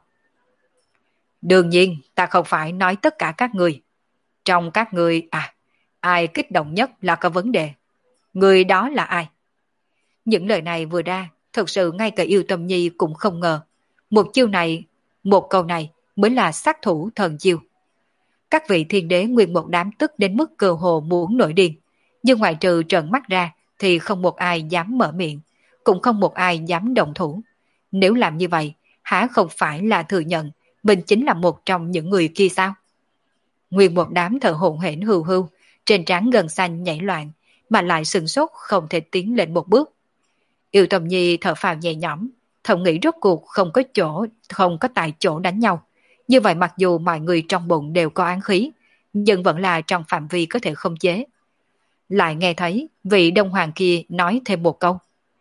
Đương nhiên, ta không phải nói tất cả các người. Trong các người, à, ai kích động nhất là có vấn đề. Người đó là ai? Những lời này vừa ra, thật sự ngay cả Yêu Tâm Nhi cũng không ngờ. Một chiêu này, một câu này mới là sát thủ thần chiêu. Các vị thiên đế nguyên một đám tức đến mức cơ hồ muốn nổi điên. Nhưng ngoại trừ trợn mắt ra thì không một ai dám mở miệng, cũng không một ai dám động thủ. Nếu làm như vậy, há không phải là thừa nhận mình chính là một trong những người kia sao? Nguyên một đám thở hổn hển hưu hưu, trên trán gân xanh nhảy loạn, mà lại sừng sốt không thể tiến lên một bước. Yêu Tâm Nhi thở phào nhẹ nhõm, thầm nghĩ rốt cuộc không có chỗ, không có tại chỗ đánh nhau. Như vậy mặc dù mọi người trong bụng đều có án khí, nhưng vẫn là trong phạm vi có thể không chế. Lại nghe thấy vị Đông Hoàng kia nói thêm một câu.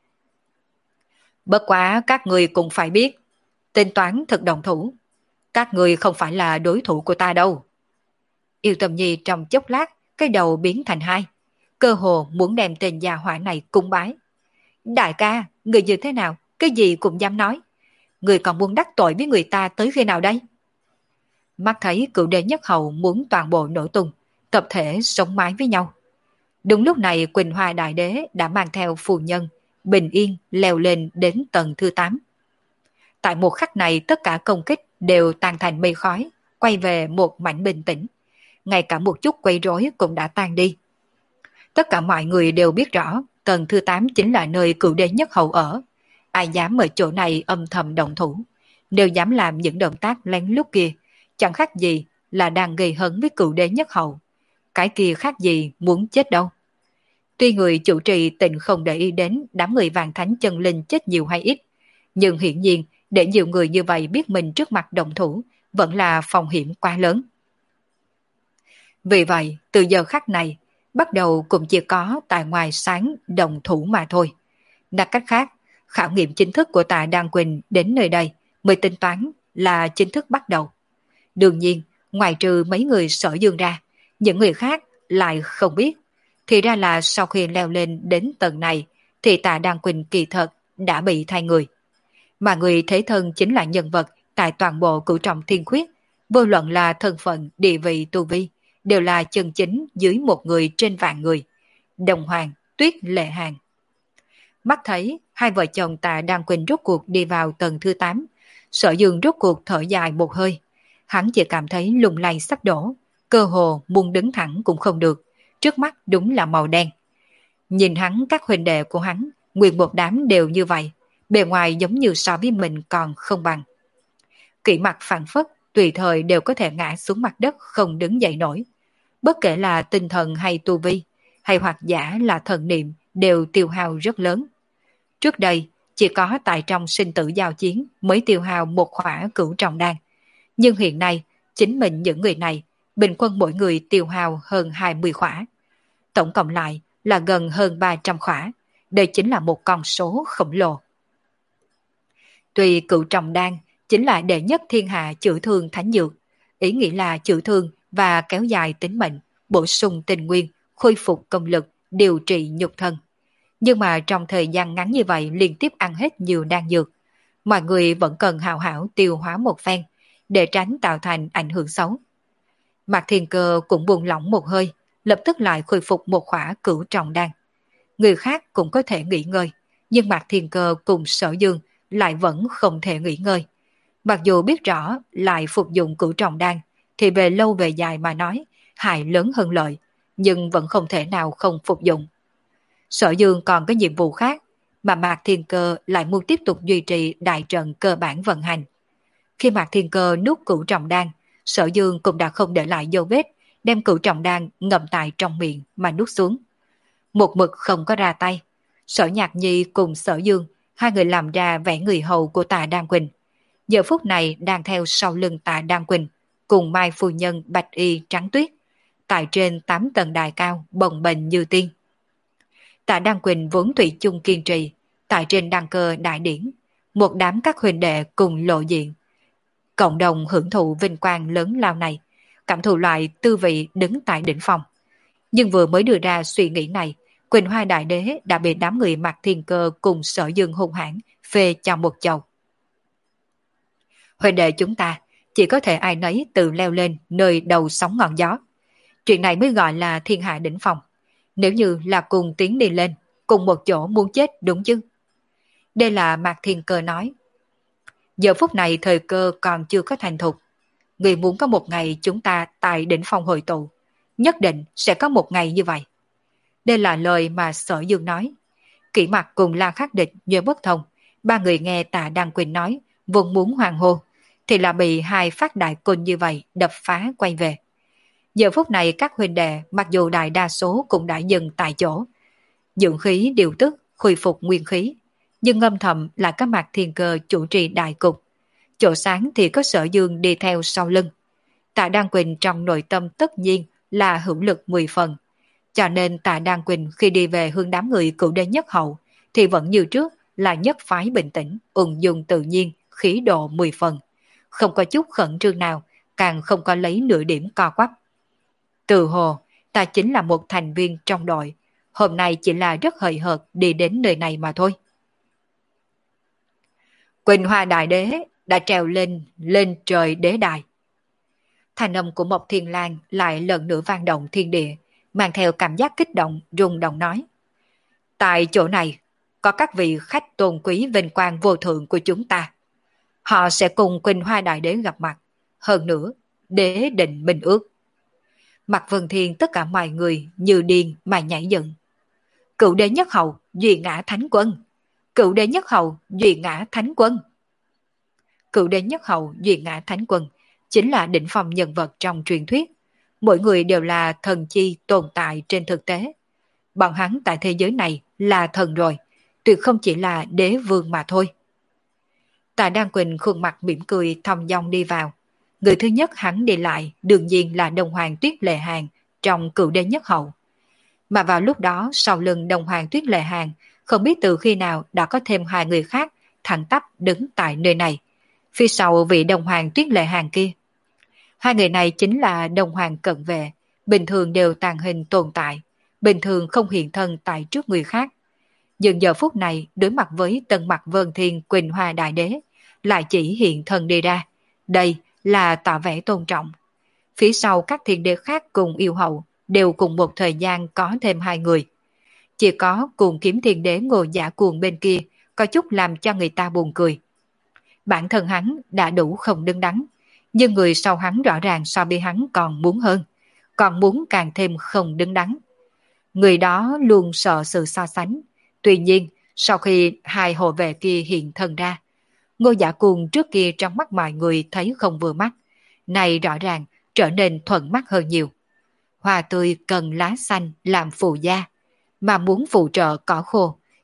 Bất quá các người cũng phải biết, tính toán thực động thủ. Các người không phải là đối thủ của ta đâu. Yêu Tâm Nhi trong chốc lát, cái đầu biến thành hai. Cơ hồ muốn đem tên gia hỏa này cung bái. Đại ca, người như thế nào, cái gì cũng dám nói. Người còn muốn đắc tội với người ta tới khi nào đây? Mắt thấy cựu đế nhất hầu muốn toàn bộ nổ tung, tập thể sống mái với nhau. Đúng lúc này Quỳnh Hoa Đại Đế đã mang theo phù nhân, bình yên leo lên đến tầng thứ tám. Tại một khắc này tất cả công kích đều tan thành mây khói, quay về một mảnh bình tĩnh. Ngay cả một chút quấy rối cũng đã tan đi. Tất cả mọi người đều biết rõ tầng thứ tám chính là nơi cựu đế nhất hầu ở. Ai dám ở chỗ này âm thầm động thủ, nếu dám làm những động tác lén lút kia, chẳng khác gì là đang gây hấn với cựu đế nhất hầu. Cái kia khác gì muốn chết đâu. Tuy người chủ trì tình không để ý đến đám người vàng thánh chân linh chết nhiều hay ít, nhưng hiển nhiên để nhiều người như vậy biết mình trước mặt động thủ vẫn là phòng hiểm quá lớn. Vì vậy, từ giờ khắc này, bắt đầu cũng chỉ có tại ngoài sáng động thủ mà thôi. Nói cách khác, khảo nghiệm chính thức của Tạ Đan Quỳnh đến nơi đây mới tính toán là chính thức bắt đầu. Đương nhiên, ngoài trừ mấy người Sở Dương ra, những người khác lại không biết. Thì ra là sau khi leo lên đến tầng này, thì Tạ Đan Quỳnh kỳ thật đã bị thay người. Mà người thế thân chính là nhân vật tại toàn bộ cửu trọng thiên khuyết, vô luận là thân phận, địa vị, tu vi, đều là chân chính dưới một người trên vạn người. Đồng Hoàng, Tuyết Lệ Hàng. Mắt thấy hai vợ chồng Tạ Đan Quỳnh rốt cuộc đi vào tầng thứ tám, Sở Dương rốt cuộc thở dài một hơi. Hắn chỉ cảm thấy lung lay sắp đổ, cơ hồ muốn đứng thẳng cũng không được, trước mắt đúng là màu đen. Nhìn hắn, các huynh đệ của hắn, nguyên một đám đều như vậy, bề ngoài giống như so với mình còn không bằng. Kỷ mặt phản phất, tùy thời đều có thể ngã xuống mặt đất không đứng dậy nổi. Bất kể là tinh thần hay tu vi, hay hoặc giả là thần niệm đều tiêu hao rất lớn. Trước đây, Chỉ có tại trong sinh tử giao chiến mới tiêu hao một khỏa cửu trọng đan. Nhưng hiện nay, chính mình những người này, bình quân mỗi người tiêu hao hơn hai mươi khỏa. Tổng cộng lại là gần hơn ba trăm khỏa. Đây chính là một con số khổng lồ. Tuy cửu trọng đan chính là đệ nhất thiên hạ chữa thương thánh dược, ý nghĩa là chữa thương và kéo dài tính mệnh, bổ sung tinh nguyên, khôi phục công lực, điều trị nhục thân. Nhưng mà trong thời gian ngắn như vậy liên tiếp ăn hết nhiều đan dược, mọi người vẫn cần hào hảo tiêu hóa một phen để tránh tạo thành ảnh hưởng xấu. Mạc Thiên Cơ cũng buông lỏng một hơi, lập tức lại khôi phục một khỏa cửu trọng đan. Người khác cũng có thể nghỉ ngơi, nhưng Mạc Thiên Cơ cùng Sở Dương lại vẫn không thể nghỉ ngơi. Mặc dù biết rõ lại phục dụng cửu trọng đan thì về lâu về dài mà nói hại lớn hơn lợi, nhưng vẫn không thể nào không phục dụng. Sở Dương còn có nhiệm vụ khác, mà Mạc Thiên Cơ lại muốn tiếp tục duy trì đại trận cơ bản vận hành. Khi Mạc Thiên Cơ nuốt cửu trọng đan, Sở Dương cũng đã không để lại dấu vết, đem cửu trọng đan ngậm tại trong miệng mà nuốt xuống. Một mực không có ra tay, Sở Nhạc Nhi cùng Sở Dương, hai người làm ra vẻ người hầu của Tạ Đan Quỳnh. Giờ phút này đang theo sau lưng Tạ Đan Quỳnh, cùng Mai phu nhân bạch y trắng tuyết, tại trên tám tầng đài cao bồng bềnh như tiên. Tạ Đan Quỳnh vốn thủy chung kiên trì, tại trên đăng cơ đại điển, một đám các huynh đệ cùng lộ diện, cộng đồng hưởng thụ vinh quang lớn lao này, cảm thụ loại tư vị đứng tại đỉnh phòng. Nhưng vừa mới đưa ra suy nghĩ này, Quỳnh Hoa Đại Đế đã bị đám người Mạc Thiên Cơ cùng Sở Dương hung hãn phê cho một chầu. Huynh đệ chúng ta chỉ có thể ai nấy tự leo lên nơi đầu sóng ngọn gió. Chuyện này mới gọi là thiên hạ đỉnh phòng. Nếu như là cùng tiến đi lên, cùng một chỗ muốn chết đúng chứ? Đây là Mạc Thiên Cơ nói. Giờ phút này thời cơ còn chưa có thành thục. Người muốn có một ngày chúng ta tại đỉnh phong hội tụ, nhất định sẽ có một ngày như vậy. Đây là lời mà Sở Dương nói. Kỷ Mặc cùng La Khắc Địch như bất thông, ba người nghe Tạ Đan Quỳnh nói, vốn muốn hoàng hô, thì là bị hai phát đại côn như vậy đập phá quay về. Giờ phút này các huynh đệ mặc dù đại đa số cũng đã dừng tại chỗ, dưỡng khí điều tức, khôi phục nguyên khí, nhưng âm thầm là các Mạc Thiên Cơ chủ trì đại cục. Chỗ sáng thì có Sở Dương đi theo sau lưng. Tạ Đan Quỳnh trong nội tâm tất nhiên là hữu lực mười phần. Cho nên Tạ Đan Quỳnh khi đi về hướng đám người cửu đế nhất hậu thì vẫn như trước là nhất phái bình tĩnh, ung dung tự nhiên, khí độ mười phần. Không có chút khẩn trương nào, càng không có lấy nửa điểm co quắp. Từ hồ, ta chính là một thành viên trong đội. Hôm nay chỉ là rất hời hợt đi đến nơi này mà thôi. Quỳnh Hoa Đại Đế đã trèo lên, lên trời đế đài. Thanh âm của Mộc Thiên Lang lại lần nữa vang động thiên địa, mang theo cảm giác kích động, rung động nói. Tại chỗ này, có các vị khách tôn quý vinh quang vô thượng của chúng ta. Họ sẽ cùng Quỳnh Hoa Đại Đế gặp mặt. Hơn nữa, đế định minh ước. Mặt Vân Thiên tất cả mọi người như điên mà nhảy dựng. Cựu đế nhất hậu, duy ngã thánh quân. Cựu đế nhất hậu, duy ngã thánh quân. Cựu đế nhất hậu, duy ngã thánh quân chính là đỉnh phong nhân vật trong truyền thuyết. Mỗi người đều là thần chi tồn tại trên thực tế. Bọn hắn tại thế giới này là thần rồi, tuyệt không chỉ là đế vương mà thôi. Tạ Đan Quỳnh khuôn mặt mỉm cười thong dong đi vào. Người thứ nhất hắn đi lại đương nhiên là Đông Hoàng Tuyết Lệ Hàn trong cựu đế nhất hậu. Mà vào lúc đó sau lưng Đông Hoàng Tuyết Lệ Hàn không biết từ khi nào đã có thêm hai người khác thẳng tắp đứng tại nơi này. Phía sau vị Đông Hoàng Tuyết Lệ Hàn kia. Hai người này chính là Đông Hoàng Cận Vệ, bình thường đều tàn hình tồn tại, bình thường không hiện thân tại trước người khác. Nhưng giờ phút này đối mặt với Tân Mặc Vân Thiên Quỳnh Hoa Đại Đế, lại chỉ hiện thân đi ra. Đây là tỏ vẻ tôn trọng. Phía sau các thiên đế khác cùng yêu hậu đều cùng một thời gian có thêm hai người. Chỉ có cùng kiếm thiên đế Ngô Giả Cuồng bên kia có chút làm cho người ta buồn cười. Bản thân hắn đã đủ không đứng đắn, nhưng người sau hắn rõ ràng so với hắn còn muốn hơn, còn muốn càng thêm không đứng đắn. Người đó luôn sợ sự so sánh. Tuy nhiên, sau khi hai hộ vệ kia hiện thân ra, Ngô Giả Cuồng trước kia trong mắt mọi người thấy không vừa mắt, này rõ ràng trở nên thuận mắt hơn nhiều. Hoa tươi cần lá xanh làm phù gia, mà muốn phụ trợ cỏ khô,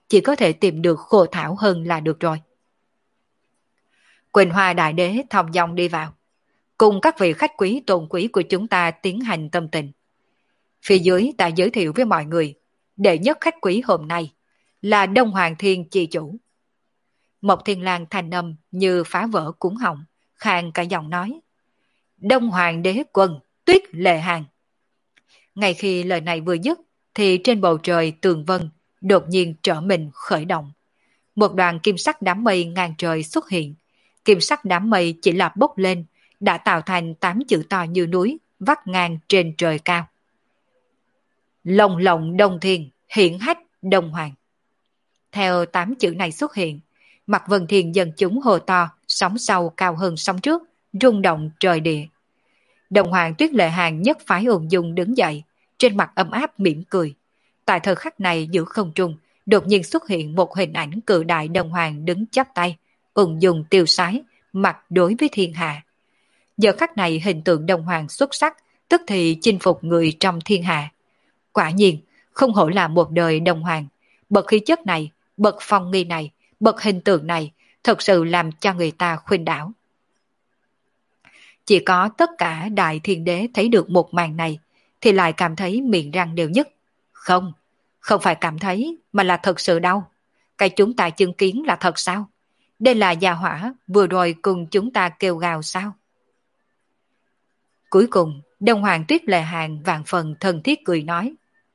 chỉ có thể tìm được khô thảo hơn là được rồi. Quỳnh Hoa Đại Đế thong dong đi vào, cùng các vị khách quý tôn quý của chúng ta tiến hành tâm tình. Phía dưới ta giới thiệu với mọi người, đệ nhất khách quý hôm nay là Đông Hoàng Thiên Chi Chủ. Mộc Thiên Lang thanh âm như phá vỡ cuống họng, khàn cả giọng nói. Đông Hoàng Đế Quân, Tuyết Lệ Hàn. Ngay khi lời này vừa dứt, thì trên bầu trời tường vân đột nhiên trở mình khởi động. Một đoàn kim sắc đám mây ngang trời xuất hiện. Kim sắc đám mây chỉ là bốc lên, đã tạo thành tám chữ to như núi, vắt ngang trên trời cao. Lồng lộng Đông Thiên, hiển hách Đông Hoàng. Theo tám chữ này xuất hiện, mặt vân thiên dân chúng hồ to, sóng sau cao hơn sóng trước, rung động trời địa. Đông Hoàng Tuyết Lệ Hàn nhất phái ung dung đứng dậy, trên mặt ấm áp mỉm cười. Tại thời khắc này giữa không trung, đột nhiên xuất hiện một hình ảnh cự đại Đông Hoàng đứng chắp tay, ung dung tiêu sái, mặt đối với thiên hạ. Giờ khắc này hình tượng Đông Hoàng xuất sắc, tức thì chinh phục người trong thiên hạ. Quả nhiên, không hổ là một đời Đông Hoàng, bậc khí chất này, bậc phong nghi này, bậc hình tượng này, thật sự làm cho người ta khuynh đảo. Chỉ có tất cả đại thiên đế thấy được một màn này, thì lại cảm thấy miệng răng đều nhức. Không, không phải cảm thấy, mà là thật sự đâu. Cái chúng ta chứng kiến là thật sao? Đây là gia hỏa vừa rồi cùng chúng ta kêu gào sao? Cuối cùng, Đông Hoàng Tuyết Lệ Hàn vạn phần thân thiết cười nói.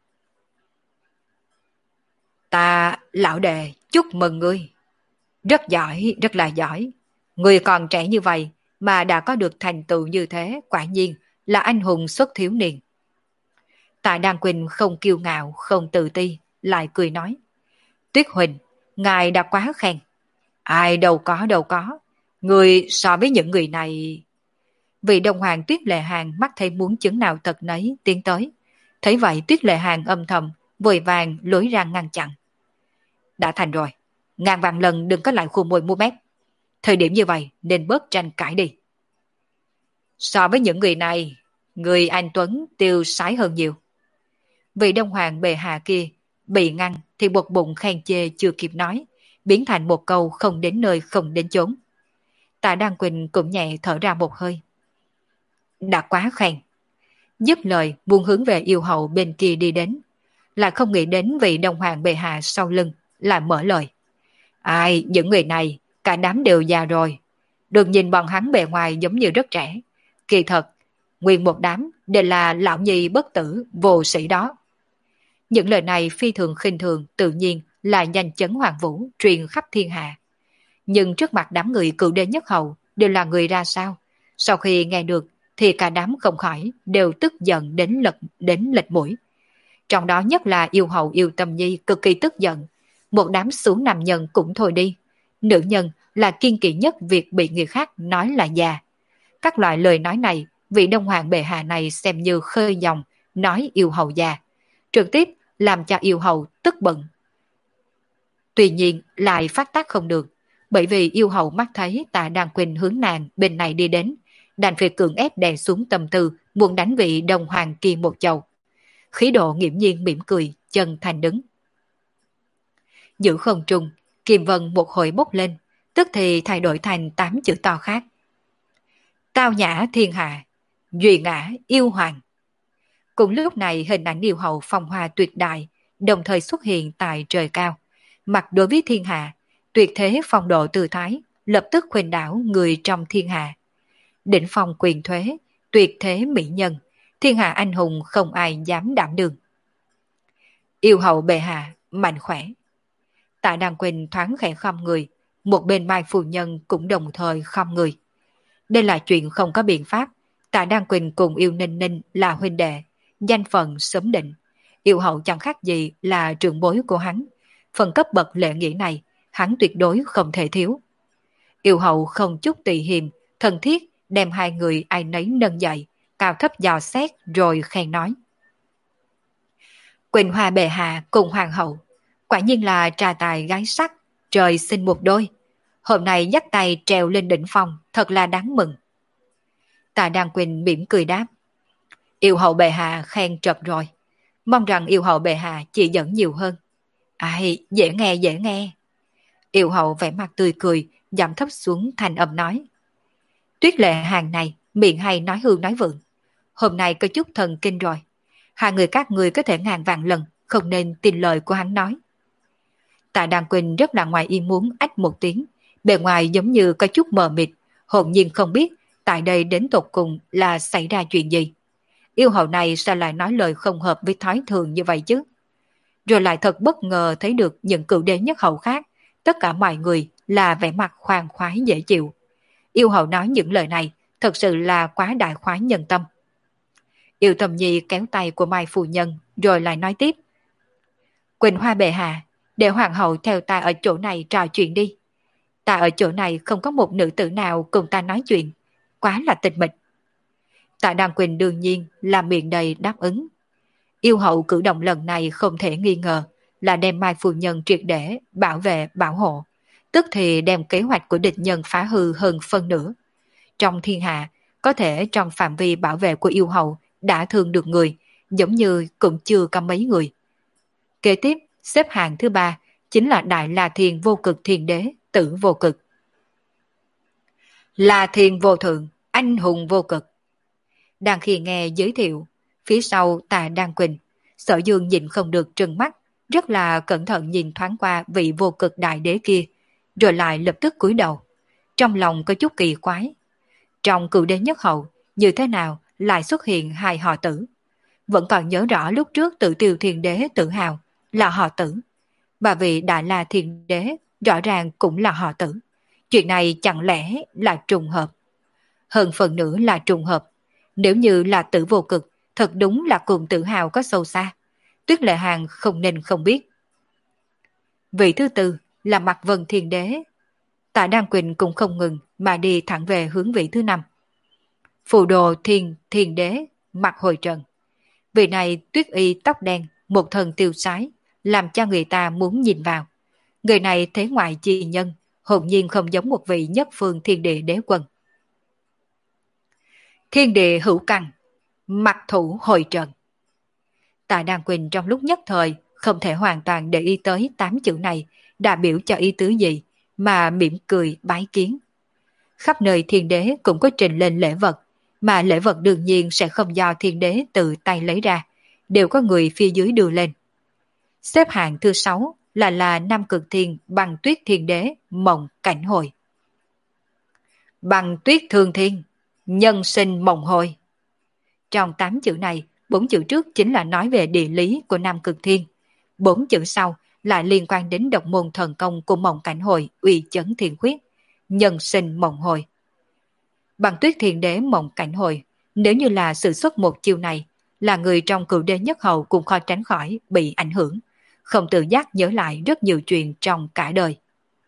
Ta, lão đệ, chúc mừng ngươi. Rất giỏi, rất là giỏi. Ngươi còn trẻ như vậy mà đã có được thành tựu như thế, quả nhiên là anh hùng xuất thiếu niên. Tạ Đan Quỳnh không kiêu ngạo, không tự ti, lại cười nói. Tuyết Huỳnh, ngài đã quá khen. Ai đâu có đâu có. Người so với những người này... Vị Đông Hoàng Tuyết Lệ Hàn mắt thấy muốn chứng nào thật nấy tiến tới. Thấy vậy Tuyết Lệ Hàn âm thầm, vội vàng lối ra ngăn chặn. Đã thành rồi, ngàn vạn lần đừng có lại khu môi mua mép. Thời điểm như vậy nên bớt tranh cãi đi. So với những người này, người anh Tuấn tiêu sái hơn nhiều. Vị Đông Hoàng bệ hạ kia bị ngăn thì bột bụng khen chê chưa kịp nói, biến thành một câu không đến nơi không đến chốn. Tạ Đan Quỳnh cũng nhẹ thở ra một hơi. Đã quá khen. Dứt lời muốn hướng về yêu hậu bên kia đi đến, lại không nghĩ đến vị Đông Hoàng bệ hạ sau lưng lại mở lời. Ai, những người này cả đám đều già rồi, đừng nhìn bọn hắn bề ngoài giống như rất trẻ, kỳ thật nguyên một đám đều là lão nhi bất tử vô sĩ đó. Những lời này phi thường khinh thường tự nhiên là nhanh chấn hoàng vũ truyền khắp thiên hạ. Nhưng trước mặt đám người cựu đế nhất hầu đều là người ra sao? Sau khi nghe được thì cả đám không khỏi đều tức giận đến lật đến lệch mũi. Trong đó nhất là yêu hầu Yêu Tâm Nhi cực kỳ tức giận. Một đám xuống nam nhân cũng thôi đi. Nữ nhân là kiên kỵ nhất việc bị người khác nói là già. Các loại lời nói này, vị Đông Hoàng bệ hạ này xem như khơi dòng nói yêu hầu già, trực tiếp làm cho yêu hầu tức bận. Tuy nhiên lại phát tác không được, bởi vì yêu hầu mắt thấy Tạ Đan Quỳnh hướng nàng bên này đi đến, đành phải cưỡng ép đè xuống tâm tư muốn đánh vị Đông Hoàng kia một chầu. Khí độ nghiễm nhiên mỉm cười, chân thành đứng. Giữa không trung, Kim Vân một hồi bốc lên, tức thì thay đổi thành tám chữ to khác. Tao nhã thiên hạ, duy ngã yêu hoàng. Cùng lúc này hình ảnh yêu hậu phong hoa tuyệt đại, đồng thời xuất hiện tại trời cao. Mặt đối với thiên hạ, tuyệt thế phong độ tự thái, lập tức khuynh đảo người trong thiên hạ. Đỉnh phong quyền thuế, tuyệt thế mỹ nhân, thiên hạ anh hùng không ai dám đảm đương. Yêu hậu bệ hạ, mạnh khỏe. Tạ Đan Quỳnh thoáng khẽ khom người, một bên Mai phu nhân cũng đồng thời khom người. Đây là chuyện không có biện pháp. Tạ Đan Quỳnh cùng Yêu Ninh Ninh là huynh đệ, danh phận sớm định. Yêu hậu chẳng khác gì là trưởng bối của hắn. Phần cấp bậc lễ nghĩa này, hắn tuyệt đối không thể thiếu. Yêu hậu không chút tùy hiềm, thân thiết đem hai người ai nấy nâng dậy, cao thấp dò xét rồi khen nói. Quỳnh Hoa bệ hạ cùng hoàng hậu, quả nhiên là trà tài gái sắc, trời sinh một đôi. Hôm nay dắt tay trèo lên đỉnh phong, thật là đáng mừng. Tạ Đan Quỳnh mỉm cười đáp. Yêu hậu bệ hạ khen trật rồi. Mong rằng yêu hậu bệ hạ chỉ dẫn nhiều hơn. Ai, dễ nghe dễ nghe. Yêu hậu vẻ mặt tươi cười, giảm thấp xuống thành âm nói. Tuyết Lệ hàng này, miệng hay nói hương nói vượng. Hôm nay có chút thần kinh rồi. Hai người các người có thể ngàn vạn lần, không nên tin lời của hắn nói. Tạ Đăng Quỳnh rất là ngoài ý muốn ách một tiếng, bề ngoài giống như có chút mờ mịt, hồn nhiên không biết tại đây đến tột cùng là xảy ra chuyện gì. Yêu hậu này sao lại nói lời không hợp với thói thường như vậy chứ? Rồi lại thật bất ngờ thấy được những cựu đế nhất hậu khác, tất cả mọi người là vẻ mặt khoan khoái dễ chịu. Yêu hậu nói những lời này thật sự là quá đại khoái nhân tâm. Yêu Tầm Nhi kéo tay của Mai phu nhân rồi lại nói tiếp. Quỳnh Hoa bệ hạ, để hoàng hậu theo ta ở chỗ này trò chuyện đi. Ta ở chỗ này không có một nữ tử nào cùng ta nói chuyện, quá là tịch mịch. Tạ Đăng Quỳnh đương nhiên là miệng đầy đáp ứng. Yêu hậu cử động lần này không thể nghi ngờ là đem Mai phu nhân triệt để bảo vệ bảo hộ, tức thì đem kế hoạch của địch nhân phá hư hơn phân nửa. Trong thiên hạ, có thể trong phạm vi bảo vệ của yêu hậu đã thương được người, giống như cũng chưa có mấy người. Kế tiếp, xếp hạng thứ ba chính là Đại La Thiên Vô Cực Thiên Đế Tử Vô Cực. La Thiên Vô Thượng, anh hùng vô cực. Đang khi nghe giới thiệu, phía sau Tạ Đăng Quỳnh, Sở Dương nhìn không được trừng mắt, rất là cẩn thận nhìn thoáng qua vị vô cực đại đế kia, rồi lại lập tức cúi đầu. Trong lòng có chút kỳ quái. Trong cựu đế nhất hậu, như thế nào lại xuất hiện hai họ tử? Vẫn còn nhớ rõ lúc trước Tự Tiêu Thiên Đế tự hào là họ tử. Và vị Đại La Thiên Đế rõ ràng cũng là họ tử. Chuyện này chẳng lẽ là trùng hợp? Hơn phần nữa là trùng hợp. Nếu như là Tử Vô Cực, thật đúng là cùng tự hào có sâu xa. Tuyết Lệ Hàng không nên không biết. Vị thứ tư là Mạc Vân Thiên Đế. Tạ Đăng Quỳnh cũng không ngừng mà đi thẳng về hướng vị thứ năm. Phù Đồ Thiên Thiên Đế Mạc Hồi Trần. Vị này tuyết y tóc đen, một thân tiêu sái, làm cho người ta muốn nhìn vào. Người này thế ngoại chi nhân, hồn nhiên không giống một vị nhất phương thiên địa đế quân. Thiên địa hữu căn, Mặc Thủ Hồi Trần. Tạ Đăng Quỳnh trong lúc nhất thời không thể hoàn toàn để ý tới tám chữ này đã biểu cho ý tứ gì, mà mỉm cười bái kiến. Khắp nơi thiên đế cũng có trình lên lễ vật, mà lễ vật đương nhiên sẽ không do thiên đế tự tay lấy ra, đều có người phía dưới đưa lên. Xếp hạng thứ sáu là là Nam Cực Thiên Băng Tuyết Thiên Đế Mộng Cảnh Hồi. Băng Tuyết Thương Thiên, Nhân Sinh Mộng Hồi. Trong tám chữ này, bốn chữ trước chính là nói về địa lý của Nam Cực Thiên. Bốn chữ sau lại liên quan đến độc môn thần công của Mộng Cảnh Hồi uy chấn thiên khuyết, Nhân Sinh Mộng Hồi. Băng Tuyết Thiên Đế Mộng Cảnh Hồi, nếu như là sự xuất một chiêu này, là người trong cựu đế nhất hầu cũng khó tránh khỏi bị ảnh hưởng, không tự giác nhớ lại rất nhiều chuyện trong cả đời.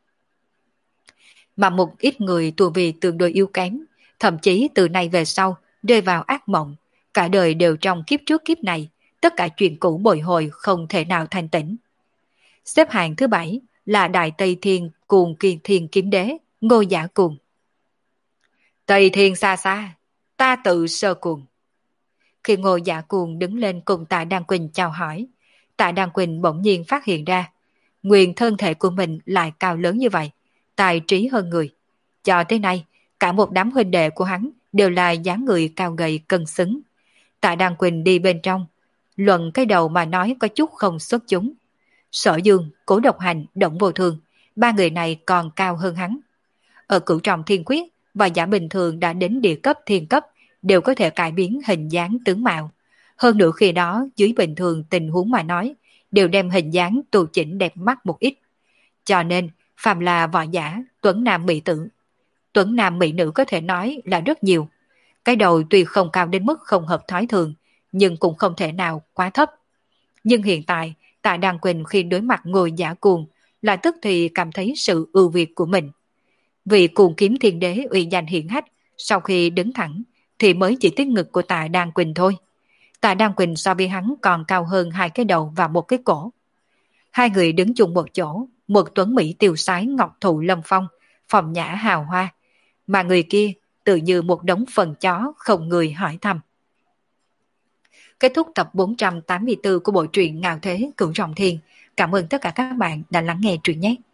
Mà một ít người tu vi tương đối yếu kém, thậm chí từ nay về sau rơi vào ác mộng, cả đời đều trong kiếp trước kiếp này, tất cả chuyện cũ bồi hồi không thể nào thanh tĩnh. Xếp hạng thứ bảy là Đại Tây Thiên Cuồng Kiên Thiên Kiếm Đế Ngô Giả Cuồng. Tây Thiên xa xa, ta tự sơ cuồng. Khi Ngô Giả Cuồng đứng lên cùng Tạ Đăng Quỳnh chào hỏi, Tạ Đăng Quỳnh bỗng nhiên phát hiện ra, nguyên thân thể của mình lại cao lớn như vậy, tài trí hơn người. Cho tới nay, cả một đám huynh đệ của hắn đều là dáng người cao gầy cân xứng. Tạ Đăng Quỳnh đi bên trong, luận cái đầu mà nói có chút không xuất chúng. Sở Dương, Cố Độc Hành, Động Vô Thường, ba người này còn cao hơn hắn. Ở cửu trọng thiên quyết, và giả bình thường đã đến địa cấp thiên cấp, đều có thể cải biến hình dáng tướng mạo. Hơn nữa khi đó, dưới bình thường tình huống mà nói, đều đem hình dáng tu chỉnh đẹp mắt một ít. Cho nên, phàm là võ giả, tuấn nam mỹ tử. Tuấn nam mỹ nữ có thể nói là rất nhiều. Cái đầu tuy không cao đến mức không hợp thói thường, nhưng cũng không thể nào quá thấp. Nhưng hiện tại, Tạ Đăng Quỳnh khi đối mặt Ngô Giả Cuồng, là tức thì cảm thấy sự ưu việt của mình. Vị Cuồng Kiếm Thiên Đế uy danh hiển hách, sau khi đứng thẳng, thì mới chỉ tiếc ngực của Tạ Đăng Quỳnh thôi. Tạ Đăng Quỳnh so với hắn còn cao hơn hai cái đầu và một cái cổ. Hai người đứng chung một chỗ, một tuấn Mỹ tiêu sái ngọc thụ lâm phong, phòng nhã hào hoa, mà người kia tự như một đống phần chó không người hỏi thăm. Kết thúc tập bốn trăm tám mươi tư của bộ truyện Ngạo Thế Cửu Trọng Thiên. Cảm ơn tất cả các bạn đã lắng nghe truyện nhé.